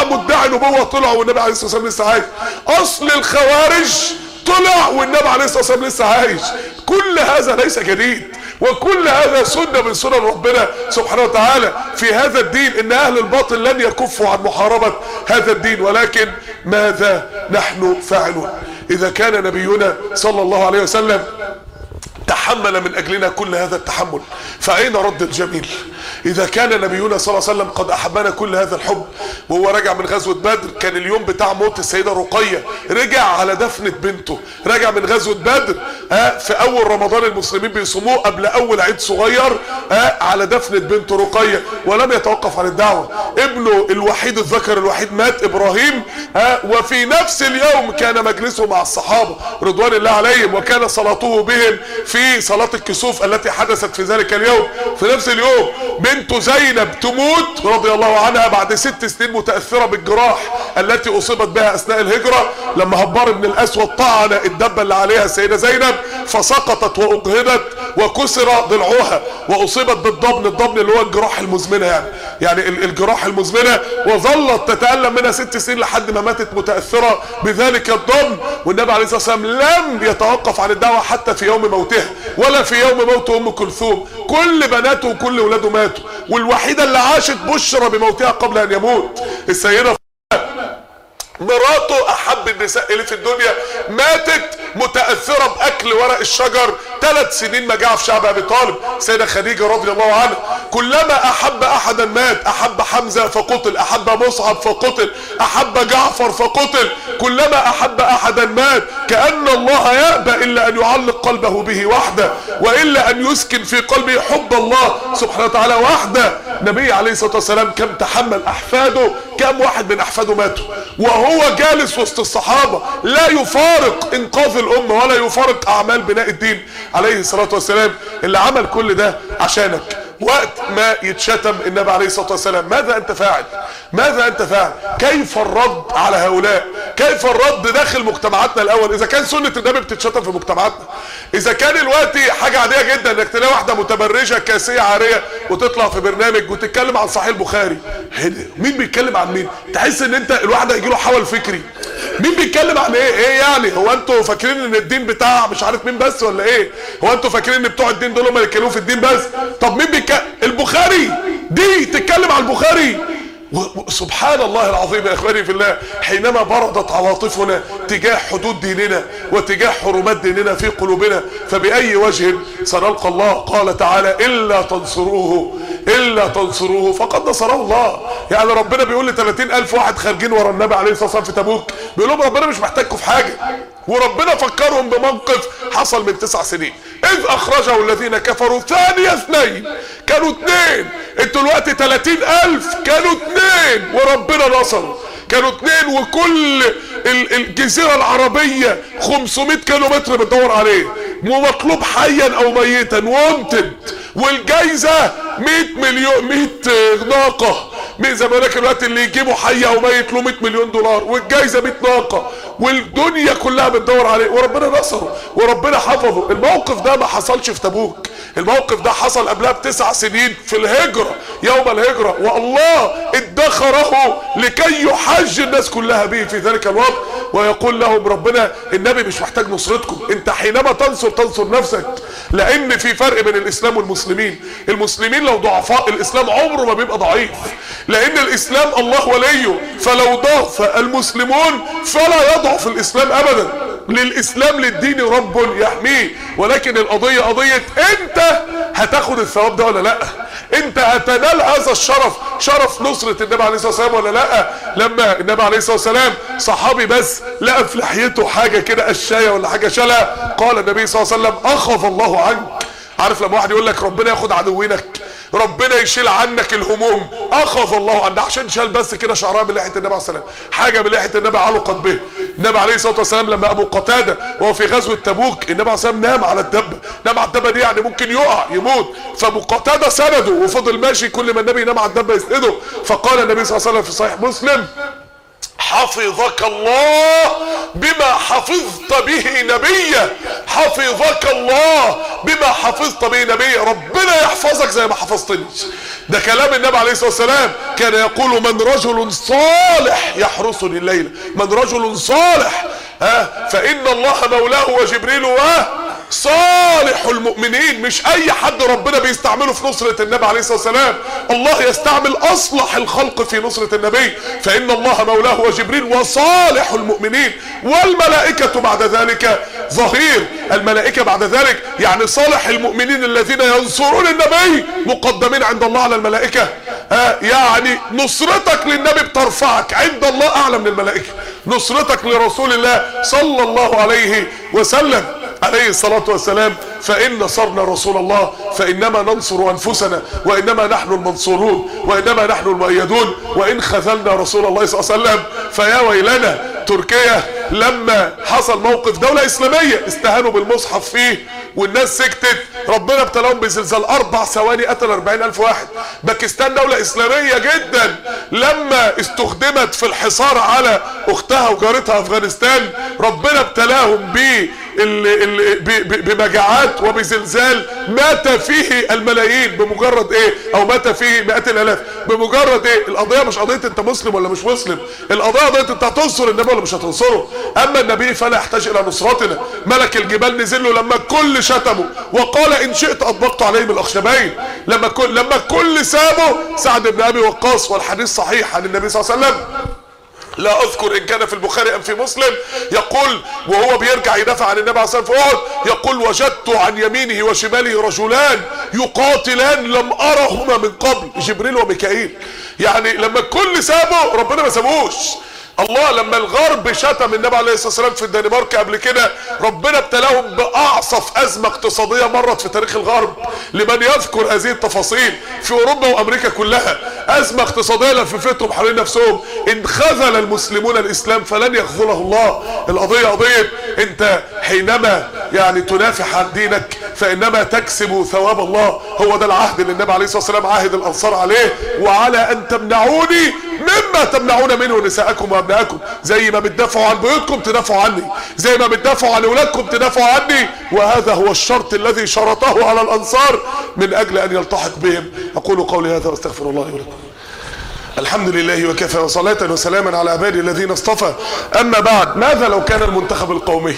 يدعي نبوة طلعوا والنبي عليه الصلاة والسلام لسه عايش. اصل الخوارج طلع والنبي عليه الصلاة والسلام لسه عايش. كل هذا ليس جديد، وكل هذا سنة من سنن ربنا سبحانه وتعالى في هذا الدين، ان اهل الباطل لن يكفوا عن محاربة هذا الدين. ولكن ماذا نحن فاعلون؟ اذا كان نبينا صلى الله عليه وسلم تحمل من اجلنا كل هذا التحمل، فاين رد الجميل؟ اذا كان نبينا صلى الله عليه وسلم قد احبنا كل هذا الحب، وهو راجع من غزوة بدر، كان اليوم بتاع موت السيدة رقية، رجع على دفنة بنته، راجع من غزوة بدر في اول رمضان المسلمين بيصوموه قبل اول عيد صغير على دفنة بنته رقية، ولم يتوقف عن الدعوة. ابنه الوحيد الذكر الوحيد مات ابراهيم، وفي نفس اليوم كان مجلسه مع الصحابة رضوان الله عليهم، وكان صلاته بهم في صلاة الكسوف التي حدثت في ذلك اليوم. في نفس اليوم بنته زينب تموت رضي الله عنها بعد 6 سنين متأثرة بالجراح التي اصيبت بها اثناء الهجرة، لما هبار بن الاسود طعن الدبة اللي عليها السيدة زينب فسقطت واجهدت وكسر ضلعها واصيبت بالضبن، الضبن اللي هو الجراح المزمنة، يعني الجراح المزمنة، وظلت تتألم منها 6 سنين لحد ما ماتت متأثرة بذلك الضبن. والنبي عليه الصلاة والسلام لم يتوقف عن الدعوة حتى في يوم موتها ولا في يوم موت ام كلثوم. كل بناته وكل ولاده ماتوا، والوحيدة اللي عاشت بشرى بموتها قبل ان يموت السيدة مراته احب النساء اللي في الدنيا، ماتت متأثرة باكل ورق الشجر 3 سنين ما جاء في شعب ابي طالب. سيدة خديجة رضي الله عنها كلما احب احدا مات، احب حمزة فقتل، احب مصعب فقتل، احب جعفر فقتل، كلما احب احدا مات. كأن الله يأبى الا ان يعلق قلبه به وحده، والا ان يسكن في قلبه حب الله سبحانه وتعالى وحده. النبي عليه الصلاة والسلام كم تحمل احفاده، كم واحد من احفاده ماتوا وهو جالس وسط الصحابة لا يفارق انقاذ الامة ولا يفارق اعمال بناء الدين عليه الصلاة والسلام، اللي عمل كل ده عشانك. وقت ما يتشتم النبي عليه الصلاة والسلام ماذا انت فاعل؟ ماذا انت فاعل؟ كيف الرد على هؤلاء؟ كيف الرد داخل مجتمعاتنا الاول؟ اذا كان سنة النبي بتتشتم في مجتمعاتنا، اذا كان الوقت حاجة عادية جدا انك تلاقي واحدة متبرجة كاسية عارية وتطلع في برنامج وتتكلم عن صحيح البخاري، مين بيتكلم عن مين؟ تحس ان انت الواحد هيجيله حول فكري. مين بيتكلم عن ايه يعني؟ هو انتوا فاكرين ان الدين بتاع مش عارف مين بس ولا ايه؟ هو انتوا فاكرين ان بتوع الدين دول هم اللي يتكلموا في الدين بس؟ طب مين البخاري دي تتكلم عن البخاري؟ سبحان الله العظيم يا اخواني في الله، حينما بردت عواطفنا تجاه حدود ديننا وتجاه حرمات ديننا في قلوبنا، فبأي وجه سنلقى الله؟ قال تعالى إلا تنصروه فقد نصره الله. يعني ربنا بيقول ل 30,000 واحد خارجين ورا النبي عليه الصلاة والسلام في تبوك، بيقول لهم ربنا مش محتاجكم في حاجة، وربنا فكرهم بموقف حصل من 9 سنين إذ أخرجه الذين كفروا ثاني اثنين، كانوا 2، انتوا الوقت 30,000 كانوا 2 وربنا نصروا، كانوا 2 وكل الجزيرة العربية 500 كيلومتر بتدور عليه ومطلوب حيا او ميتا وانتد، والجايزة 100 مليون 100 ناقة، زي ما لك الوقت اللي يجيبوا حي او ميت له 100 مليون دولار، والجايزة 100 ناقة، والدنيا كلها بتدور عليه وربنا نصره وربنا حفظه. الموقف ده ما حصلش في تبوك، الموقف ده حصل قبلها ب9 سنين في الهجرة، يوم الهجرة، والله ادخره لكي يحج الناس كلها به في ذلك الوقت، ويقول لهم ربنا النبي مش محتاج نصرتكم، انت حينما تنصر نفسك، لان في فرق بين الاسلام والمسلمين. المسلمين لو ضعفاء الاسلام عمره ما بيبقى ضعيف، لان الاسلام الله وليه، فلو ضعف المسلمون فلا يضعف الاسلام ابدا. للاسلام للدين رب يحميه، ولكن القضية قضية انت هتاخد الثواب ده ولا لا؟ انت هتنال هذا الشرف، شرف نصرة النبي عليه الصلاة والسلام ولا لا؟ لما النبي عليه الصلاة والسلام صحابي بس لقى في لحيته حاجة كده قشاية ولا حاجة شالها، قال النبي صلى الله عليه وسلم اخذ الله عنك. عارف لما واحد يقول لك ربنا ياخد عدوينك، ربنا يشيل عنك الهموم، اخذ الله عنك، عشان شال بس كده شعرها من لحية النبي عليه الصلاة والسلام، حاجة من لحية النبي علقت به. النبي عليه الصلاة والسلام لما ابو قتادة وهو في غزوة تبوك، النبي عليه الصلاة والسلام نام على الدبة، نام على الدبة دي يعني ممكن يقع يموت، فابو قتادة سنده وفضل ماشي، كل ما النبي ينام على الدبة يسنده، فقال النبي صلى الله عليه وسلم في صحيح مسلم حفظك الله بما حفظت به نبيه، حفظك الله بما حفظت به نبيه، ربنا يحفظك زي ما حفظتني. ده كلام النبي عليه الصلاة والسلام، كان يقول من رجل صالح يحرسني الليلة، من رجل صالح فإن الله مولاه وجبريل صالح المؤمنين. مش اي حد ربنا بيستعمله في نصرة النبي عليه الصلاة والسلام، الله يستعمل اصلح الخلق في نصرة النبي، فان الله مولاه وجبريل وصالح المؤمنين والملائكة بعد ذلك ظهير. الملائكة بعد ذلك يعني صالح المؤمنين الذين ينصرون النبي مقدمين عند الله على الملائكة. يعني نصرتك للنبي بترفعك عند الله اعلى من الملائكة، نصرتك لرسول الله صلى الله عليه وسلم عليه الصلاة والسلام. فإن نصرنا رسول الله فإنما ننصر أنفسنا، وإنما نحن المنصورون، وإنما نحن المؤيدون. وإن خذلنا رسول الله صلى الله عليه وسلم فيا ويلنا. تركيا لما حصل موقف دولة إسلامية استهانوا بالمصحف فيه والناس سكتت، ربنا ابتلاهم بزلزال 4 ثواني قتل 40,000 واحد. باكستان دولة إسلامية جدا لما استخدمت في الحصار على أختها وجارتها أفغانستان، ربنا ابتلاهم بمجاعات وبزلزال مات فيه الملايين بمجرد ايه، او مات فيه مئات الالاف بمجرد ايه. القضيه مش قضيه انت مسلم ولا مش مسلم، القضيه قضيه انت هتنصر النبي ولا مش هتنصره. اما النبي فلا يحتاج الى نصرتنا. ملك الجبال نزل له لما الكل شتمه وقال ان شئت اطبقت عليهم الاخشبين، لما الكل سابه. سعد بن ابي وقاص والحديث صحيح عن النبي صلى الله عليه وسلم، لا اذكر ان كان في البخاري ام في مسلم، يقول وهو بيرجع يدافع عن النبي عليه الصلاه والسلام في احد، يقول وجدت عن يمينه وشماله رجلان يقاتلان لم ارهما من قبل، جبريل وميكائيل. يعني لما الكل سابه ربنا ما سابوش. الله لما الغرب شتم النبي عليه الصلاه والسلام في الدنمارك قبل كده، ربنا ابتلاهم باعصف ازمه اقتصاديه مرت في تاريخ الغرب لمن يذكر هذه التفاصيل. في اوروبا وامريكا كلها ازمه اقتصاديه لففتهم حوالين نفسهم. ان خذل المسلمون الاسلام فلن يخذله الله. القضيه قضيه انت حينما يعني تنافح عن دينك فانما تكسب ثواب الله. هو ده العهد اللي النبي عليه الصلاه والسلام عاهد الانصار عليه، وعلى ان تمنعوني مما تمنعون منه نساءكم وابنائكم. زي ما بتدافعوا عن بيوتكم تدافعوا عني، زي ما بتدافعوا عن اولادكم تدافعوا عني. وهذا هو الشرط الذي شرطه على الانصار من اجل ان يلتحق بهم. اقول قولي هذا واستغفر الله لي ولكم. الحمد لله وكفى، وصلاة وسلاما على عبادي الذين اصطفى. اما بعد، ماذا لو كان المنتخب القومي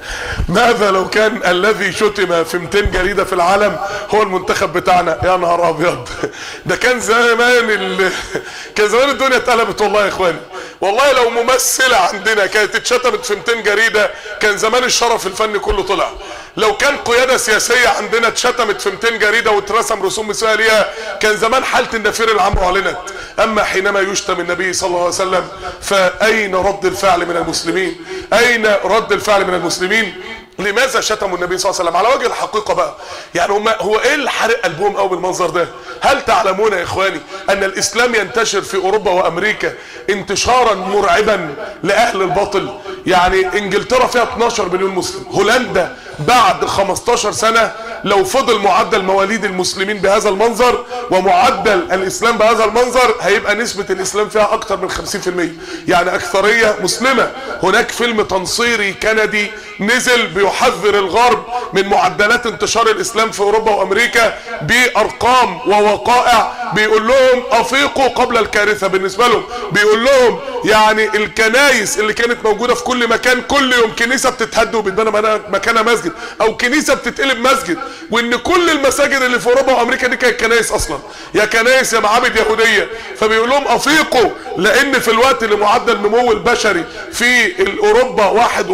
ماذا لو كان الذي شتم في 200 جريدة في العالم هو المنتخب بتاعنا؟ يا نهار ابيض، ده كان زمان كان زمان الدنيا اتقلبت والله يا اخواني. والله لو ممثلة عندنا كانت اتشتمت في 200 جريدة كان زمان الشرف الفني كله طلع. لو كان قيادة سياسية عندنا اتشتمت في 200 جريدة واترسم رسوم مسيئة ليها كان زمان حالة النفير العام اعلنت. اما حينما يشتم النبي صلى الله عليه وسلم فاين رد الفعل من المسلمين؟ اين رد الفعل من المسلمين؟ لماذا شتموا النبي صلى الله عليه وسلم؟ على وجه الحقيقة بقى يعني هو ايه اللي حرق قلبهم قوي بالمنظر ده؟ هل تعلمون يا اخواني ان الاسلام ينتشر في اوروبا وامريكا انتشارا مرعبا لاهل الباطل؟ يعني انجلترا فيها 12 مليون مسلم، هولندا بعد 15 سنة لو فضل معدل مواليد المسلمين بهذا المنظر ومعدل الاسلام بهذا المنظر هيبقى نسبة الاسلام فيها اكتر من 50%، يعني اكثرية مسلمة. هناك فيلم تنصيري كندي نزل بيحذر الغرب من معدلات انتشار الاسلام في اوروبا وامريكا بارقام ووقائع، بيقول لهم افيقوا قبل الكارثة. بالنسبة لهم بيقول لهم يعني الكنايس اللي كانت موجودة في كل مكان كل يوم كنيسة بتتهد وبتبنى مكانها مسجد او كنيسة بتتقلب مسجد، وان كل المساجد اللي في اوروبا وامريكا دي كانت كنايس اصلا، يا كنايس يا معابد يهودية. فبيقول لهم افيقوا، لان في الوقت اللي معدل النمو البشري في اوروبا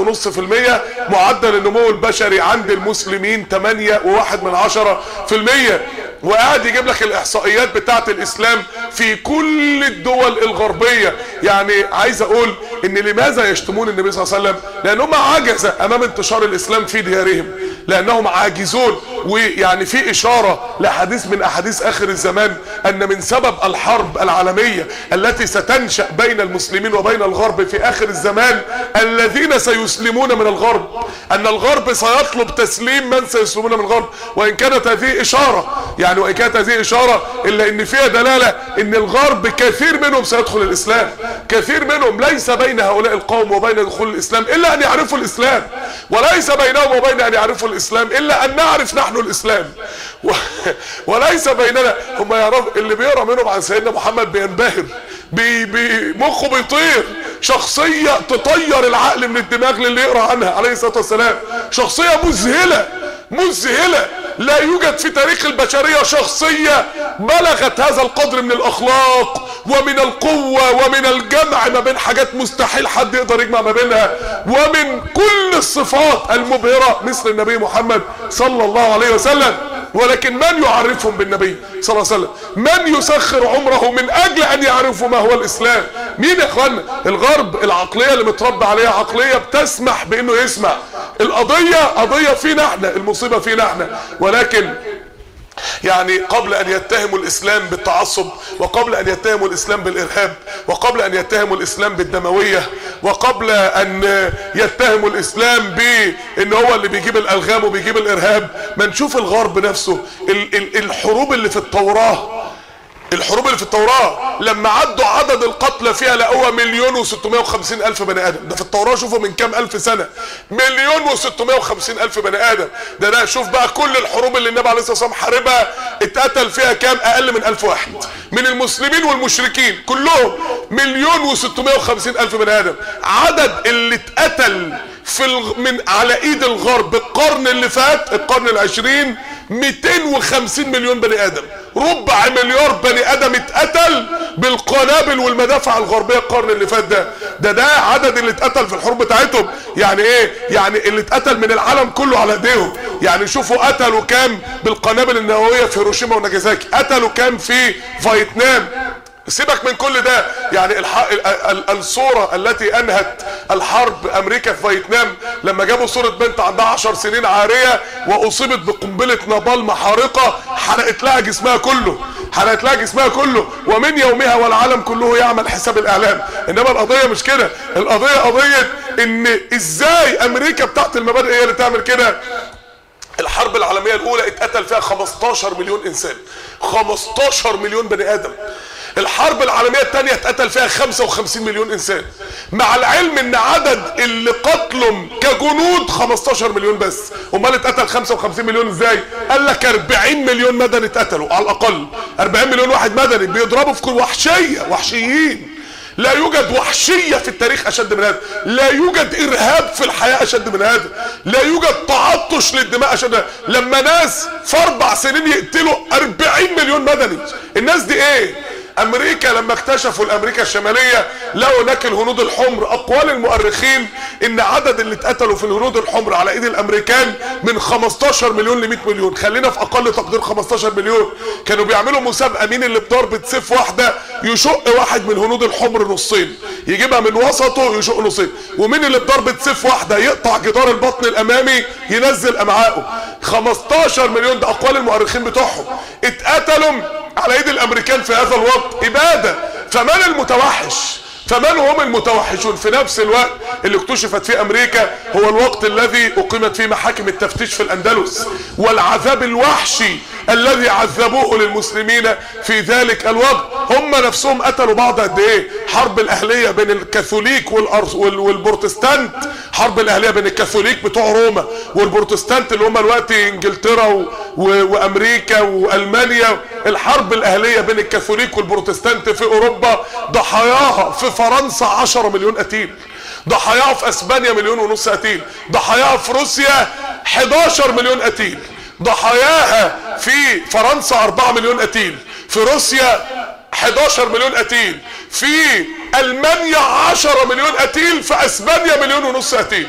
1.5%، معدل النمو البشري عند المسلمين 8.1%. وقاعد يجيب لك الاحصائيات بتاعت الاسلام في كل الدول الغربية. يعني عايز اقول ان لماذا يشتمون النبي صلى الله عليه وسلم؟ لانهم عجزة امام انتشار الاسلام في ديارهم، لانهم عاجزون. ويعني في اشارة لحديث من احاديث اخر الزمان ان من سبب الحرب العالمية التي ستنشأ بين المسلمين وبين الغرب في اخر الزمان الذين سيسلمون من الغرب، ان الغرب سيطلب تسليم من سيسلمون من الغرب. وان كانت هذه اشارة، يعني وان كانت هذه اشارة الا ان فيها دلالة ان الغرب كثير منهم سيدخل الاسلام، كثير منهم ليس بين هؤلاء القوم وبين دخول الاسلام الا ان يعرفوا الاسلام، وليس بينهم وبين ان يعرفوا الاسلام الا ان نعرف نحن الاسلام وليس بيننا. هم يعرفوا، اللي بيقرا منهم عن سيدنا محمد بينبهر، مخه بيطير، شخصية تطير العقل من الدماغ للي يقرا عنها عليه الصلاة والسلام، شخصية مذهلة مذهلة. لا يوجد في تاريخ البشرية شخصية بلغت هذا القدر من الاخلاق ومن القوة ومن الجمع ما بين حاجات مستحيل حد يقدر يجمع ما بينها، ومن كل الصفات المبهرة مثل النبي محمد صلى الله عليه وسلم. ولكن من يعرفهم بالنبي صلى الله عليه وسلم؟ من يسخر عمره من اجل ان يعرفوا ما هو الاسلام؟ مين يا اخوانا؟ الغرب العقلية اللي متربى عليها عقلية بتسمح بانه يسمع. قضية فينا احنا، المصيبة فينا احنا. ولكن يعني قبل ان يتهموا الاسلام بالتعصب، وقبل ان يتهموا الاسلام بالارهاب، وقبل ان يتهموا الاسلام بالدموية، وقبل ان يتهموا الاسلام بان هو اللي بيجيب الالغام وبيجيب الارهاب، ما نشوف الغرب نفسه. الحروب اللي في التوراة، الحروب اللي في التوراة لما عدوا عدد القتلى فيها لقوها 1,650,000 بني ادم. ده في التوراة شوفوا من كام الف سنة، 1,650,000 بني ادم. ده شوف بقى كل الحروب اللي النبي عليه الصلاة والسلام حاربها اتقتل فيها كام؟ اقل من 1000 واحد من المسلمين والمشركين كلهم، 1,650,000 بني ادم. عدد اللي اتقتل من على ايد الغرب القرن اللي فات، القرن العشرين، 250 مليون بني ادم. ربع مليار بني ادم اتقتل بالقنابل والمدافع الغربية القرن اللي فات. ده عدد اللي اتقتل في الحروب بتاعتهم. يعني ايه؟ يعني اللي اتقتل من العالم كله على ايديهم. يعني شوفوا قتلوا كام بالقنابل النووية في هيروشيما وناجازاكي، قتلوا كام في فيتنام. سيبك من كل ده، يعني الصورة التي انهت الحرب امريكا في فيتنام لما جابوا صورة بنت عندها 10 سنين عارية واصيبت بقنبلة نابالم حارقة حرقت لها جسمها كله، حرقت لها جسمها كله، ومن يومها والعالم كله يعمل حساب الاعلام. انما القضية مش كده، القضية قضية ان ازاي امريكا بتاعت المبادئ هي اللي تعمل كده. الحرب العالمية الاولى اتقتل فيها 15 مليون انسان، 15 مليون بني ادم. الحرب العالمية الثانية اتقتل فيها 55 مليون انسان، مع العلم ان عدد اللي قتلهم كجنود 15 مليون بس. امال اتقتل 55 مليون ازاي؟ قال لك 40 مليون مدني اتقتلوا على الاقل، 40 مليون واحد مدني بيضربوا في كل وحشية، وحشيين. لا يوجد وحشية في التاريخ اشد من هذا، لا يوجد ارهاب في الحياة اشد من هذا، لا يوجد تعطش للدماء اشد من هذا. لما ناس في 4 سنين يقتلوا 40 مليون مدني، الناس دي ايه؟ امريكا لما اكتشفوا الامريكا الشمالية لقوا هناك الهنود الحمر. اقوال المؤرخين ان عدد اللي اتقتلوا في الهنود الحمر على ايد الامريكان من 15 مليون ل 100 مليون، خلينا في اقل تقدير 15 مليون. كانوا بيعملوا مسابقة مين اللي بضربة سيف واحدة يشق واحد من الهنود الحمر نصين، يجيبها من وسطه يشق نصين، ومين اللي بضربة سيف واحدة يقطع جدار البطن الامامي ينزل امعائه. 15 مليون، ده اقوال المؤرخين بتوعهم، اتقتلوا على ايد الامريكان في هذا الوقت. ابادة. فمن المتوحش؟ فمن هم المتوحشون؟ في نفس الوقت اللي اكتشفت فيه امريكا هو الوقت الذي اقيمت فيه محاكم التفتيش في الاندلس، والعذاب الوحشي الذي عذبوه للمسلمين في ذلك الوقت. هم نفسهم قتلوا بعض قد ايه؟ حرب الاهلية بين الكاثوليك والبروتستانت، حرب الاهلية بين الكاثوليك بتوع روما والبروتستانت اللي هم الوقت انجلترا وامريكا والمانيا. الحرب الاهلية بين الكاثوليك والبروتستانت في اوروبا ضحاياها في فرنسا 10 مليون قتيل، ضحاياها في اسبانيا 1.5 مليون قتيل، ضحاياها في روسيا 11 مليون قتيل، ضحاياها في فرنسا 4 مليون قتيل، في روسيا 11 مليون قتيل، في المانيا 10 مليون قتيل، في اسبانيا 1.5 مليون قتيل.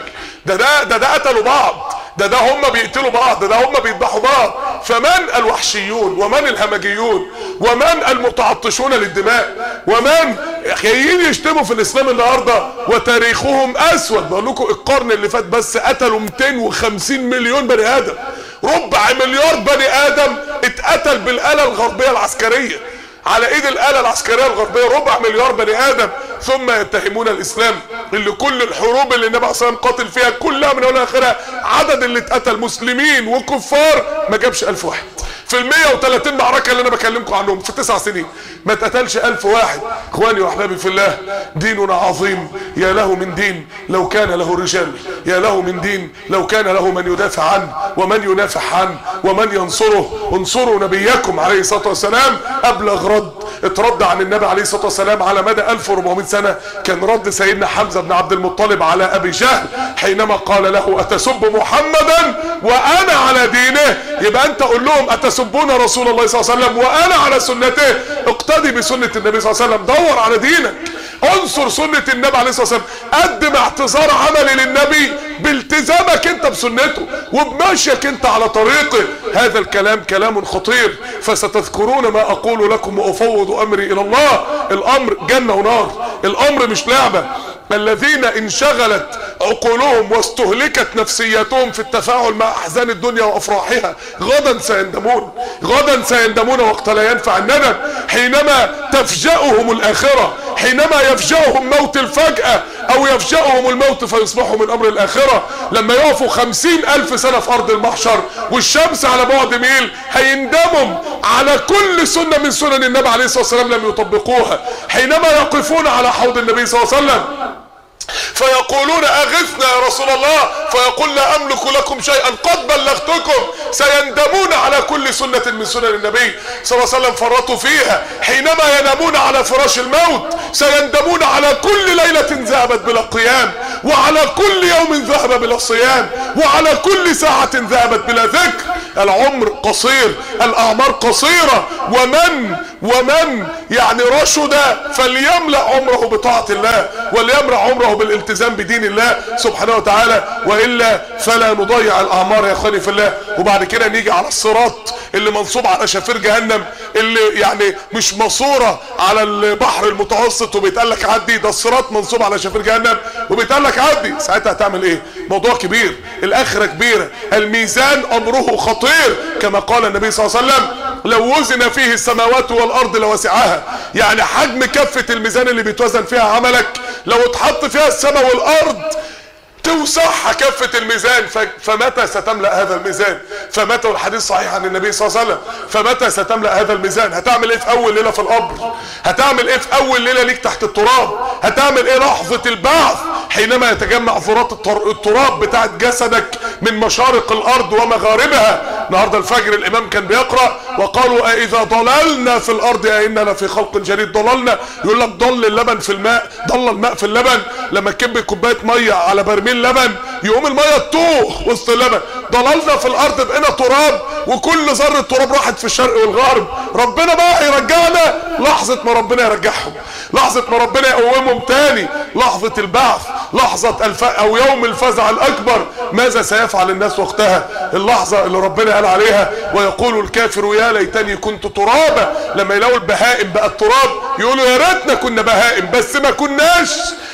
ده قتلوا بعض، ده هم بيقتلوا بعض، ده هم بيذبحوا بعض. فمن الوحشيون ومن الهمجيون ومن المتعطشون للدماء ومن جايين يشتموا في الاسلام النهارده وتاريخهم اسود؟ بقول لكم القرن اللي فات بس قتلوا 250 مليون بني ادم، ربع مليار بني ادم اتقتل بالآلة الغربية العسكرية، على ايد الآلة العسكرية الغربية ربع مليار بني ادم. ثم يتهمون الاسلام اللي كل الحروب اللي النبي عليه الصلاة والسلام قاتل فيها كلها من اولها لاخرها عدد اللي اتقتل مسلمين وكفار ما جابش 1000 واحد. في ال 130 معركة اللي انا بكلمكم عنهم في 9 سنين ما اتقتلش 1000 واحد. اخواني واحبابي في الله، ديننا عظيم، يا له من دين لو كان له رجال، يا له من دين لو كان له من يدافع عنه ومن ينافح عنه ومن ينصره. انصروا نبيكم عليه الصلاة والسلام. ابلغ رد اترد عن النبي عليه الصلاة والسلام على مدى 1400 سنة كان رد سيدنا حمزة بن عبد المطلب على ابي جهل حينما قال له اتسب محمدا وانا على دينه. يبقى انت قول لهم اتسبون رسول الله صلى الله عليه وسلم وانا على سنته. اقتدي بسنة النبي صلى الله عليه وسلم، دور على دينك، انصر سنة النبي عليه الصلاة والسلام، قدم اعتذار عملي للنبي بالتزامك انت بسنته وبمشيك انت على طريقه. هذا الكلام كلام خطير، فستذكرون ما اقول لكم وافوض امري الى الله. الامر جنة ونار، الامر مش لعبة. الذين انشغلت عقولهم واستهلكت نفسياتهم في التفاعل مع احزان الدنيا وافراحها غدا سيندمون، غدا سيندمون وقت لا ينفع الندم. حينما تفجأهم الاخرة، حينما يفجأهم موت الفجأة او يفجأهم الموت فيصبحوا من امر الاخرة. لما يقفوا 50,000 سنة في ارض المحشر والشمس على بعد ميل هيندموا على كل سنة من سنن النبي عليه الصلاة والسلام لم يطبقوها. حينما يقفون على حوض النبي صلى الله عليه وسلم فيقولون اغثنا يا رسول الله، فيقول لا املك لكم شيئا قد بلغتكم. سيندمون على كل سنة من سنن النبي صلى الله عليه وسلم فرطوا فيها. حينما ينامون على فراش الموت سيندمون على كل ليلة ذهبت بلا قيام، وعلى كل يوم ذهب بلا صيام، وعلى كل ساعة ذهبت بلا ذكر. العمر قصير، الاعمار قصيرة، ومن يعني رشد فليملأ عمره بطاعة الله وليملأ عمره بالالتزام بدين الله سبحانه وتعالى، وإلا فلا نضيع الاعمار يا اخواني في الله. وبعد كده نيجي على الصراط اللي منصوب على شفير جهنم، اللي يعني مش ماسورة على البحر المتوسط وبيتقال لك عدي، ده الصراط منصوب على شفير جهنم وبيتقال لك عدي. ساعتها هتعمل ايه؟ موضوع كبير، الاخرة كبيرة، الميزان امره خطير كما قال النبي صلى الله عليه وسلم لو وزن فيه السماوات والارض لوسعها. يعني حجم كفة الميزان اللي بيتوزن فيها عملك لو اتحط فيها السماء والارض توسعها كفة الميزان. فمتى ستملأ هذا الميزان؟ فمتى، والحديث صحيح عن النبي صلى الله عليه وسلم، فمتى ستملأ هذا الميزان؟ هتعمل ايه في اول ليلة في القبر؟ هتعمل ايه في اول ليلة ليك تحت التراب؟ هتعمل ايه لحظة البعث حينما يتجمع ذرات التراب بتاعت جسدك من مشارق الارض ومغاربها؟ النهارده الفجر الامام كان بيقرأ وقالوا اذا ضللنا في الارض ائنا لفي خلق جديد. ضللنا، يقول لك ضل اللبن في الماء، ضل الماء في اللبن. لما تكب كوبايه ميه على برميل لبن يقوم الميه تطوح وسط اللبن. ضللنا في الارض بقينا تراب، وكل ذره تراب راحت في الشرق والغرب. ربنا بقى يرجعنا لحظه ما ربنا يرجعهم، لحظه ما ربنا يقومهم تاني، لحظه البعث، لحظه او يوم الفزع الاكبر. ماذا سيفعل الناس وقتها؟ اللحظه اللي ربنا قال عليها ويقول الكافر يا ليتني كنت ترابا. لما يلاقوا البهائم بقى التراب يقولوا يا ريتنا كنا بهائم بس ما كناش،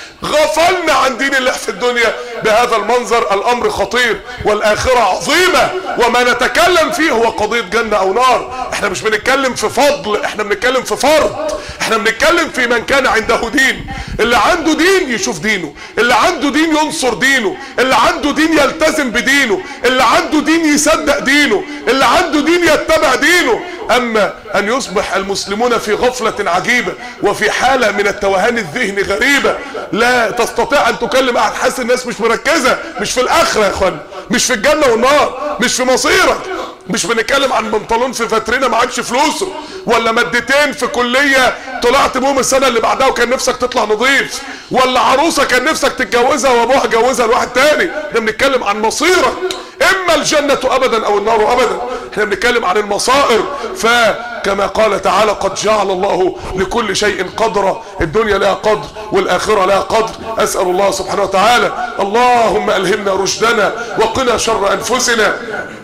غفلنا عن دين الله في الدنيا بهذا المنظر. الامر خطير والاخرة عظيمة، وما نتكلم فيه هو قضية جنة او نار. احنا مش بنتكلم في فضل، احنا بنتكلم في فرض. احنا بنتكلم في من كان عنده دين. اللي عنده دين يشوف دينه، اللي عنده دين ينصر دينه، اللي عنده دين يلتزم بدينه، اللي عنده دين يصدق دينه، اللي عنده دين يتبع دينه. اما ان يصبح المسلمون في غفلة عجيبة وفي حالة من التوهان الذهني غريبة، لا تستطيع ان تكلم احد، حاسس الناس مش مركزة، مش في الاخرة يا اخوان، مش في الجنة والنار، مش في مصيرك. مش بنتكلم عن بنطلون في فاترينا معكش فلوسه، ولا مادتين في كلية طلعت بهم السنة اللي بعدها وكان نفسك تطلع نظيف، ولا عروسة كان نفسك تتجوزها وابوها جوزها لواحد تاني. احنا بنتكلم عن مصيرك، اما الجنة ابدا او النار ابدا. احنا بنتكلم عن المصائر. فكما قال تعالى قد جعل الله لكل شيء قدرا. الدنيا لها قدر والاخرة لها قدر. اسأل الله سبحانه وتعالى اللهم الهمنا رشدنا وقنا شر انفسنا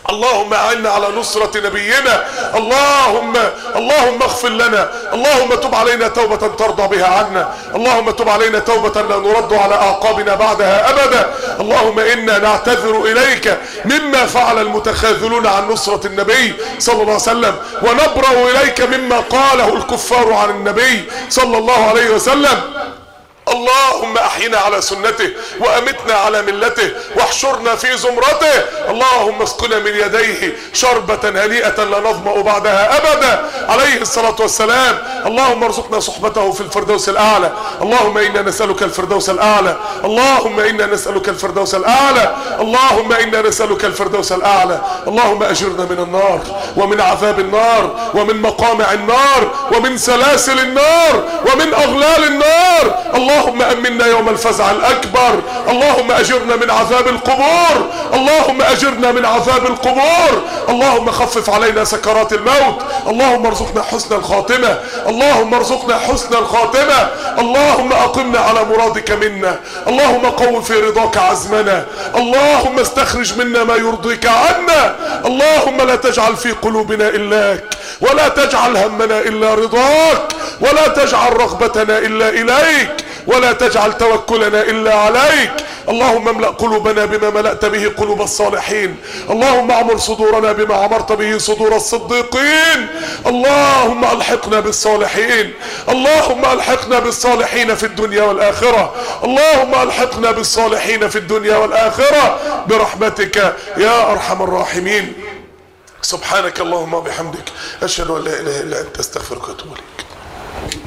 اللهم اعنا على نصرة نبينا. اللهم اغفر لنا. اللهم تب علينا توبة ترضى بها عنا. اللهم تب علينا توبة لا نرد على اعقابنا بعدها ابدا. اللهم انا نعتذر اليك مما فعل المتخاذلون عن نصرة النبي صلى الله عليه وسلم، ونبرأ اليك مما قاله الكفار عن النبي صلى الله عليه وسلم. اللهم احينا على سنته وامتنا على ملته واحشرنا في زمرته. اللهم اسقنا من يديه شربة هنيئة لا نظمأ بعدها ابدا عليه الصلاة والسلام. اللهم ارزقنا صحبته في الفردوس الاعلى. اللهم انا نسألك الفردوس الاعلى. اللهم انا نسألك الفردوس الاعلى. اللهم انا نسألك الفردوس الاعلى. اللهم اجرنا من النار ومن عذاب النار ومن مقامع النار ومن سلاسل النار ومن اغلال النار. اللهم امنا يوم الفزع الاكبر. اللهم اجرنا من عذاب القبور. اللهم اجرنا من عذاب القبور. اللهم خفف علينا سكرات الموت. اللهم ارزقنا حسن الخاتمة. اللهم ارزقنا حسن الخاتمة. اللهم اقمنا على مرادك منا. اللهم قو في رضاك عزمنا. اللهم استخرج منا ما يرضيك عنا. اللهم لا تجعل في قلوبنا إلاك، ولا تجعل همنا إلا رضاك، ولا تجعل رغبتنا إلا إليك، ولا تجعل توكلنا إلا عليك. اللهم املأ قلوبنا بما ملأت به قلوب الصالحين. اللهم اعمر صدورنا بما عمرت به صدور الصديقين. اللهم الحقنا بالصالحين. اللهم الحقنا بالصالحين في الدنيا والآخرة. اللهم الحقنا بالصالحين في الدنيا والآخرة برحمتك يا أرحم الراحمين. سبحانك اللهم وبحمدك، أشهد أن لا إله إلا أنت، أستغفرك وأتوب إليك.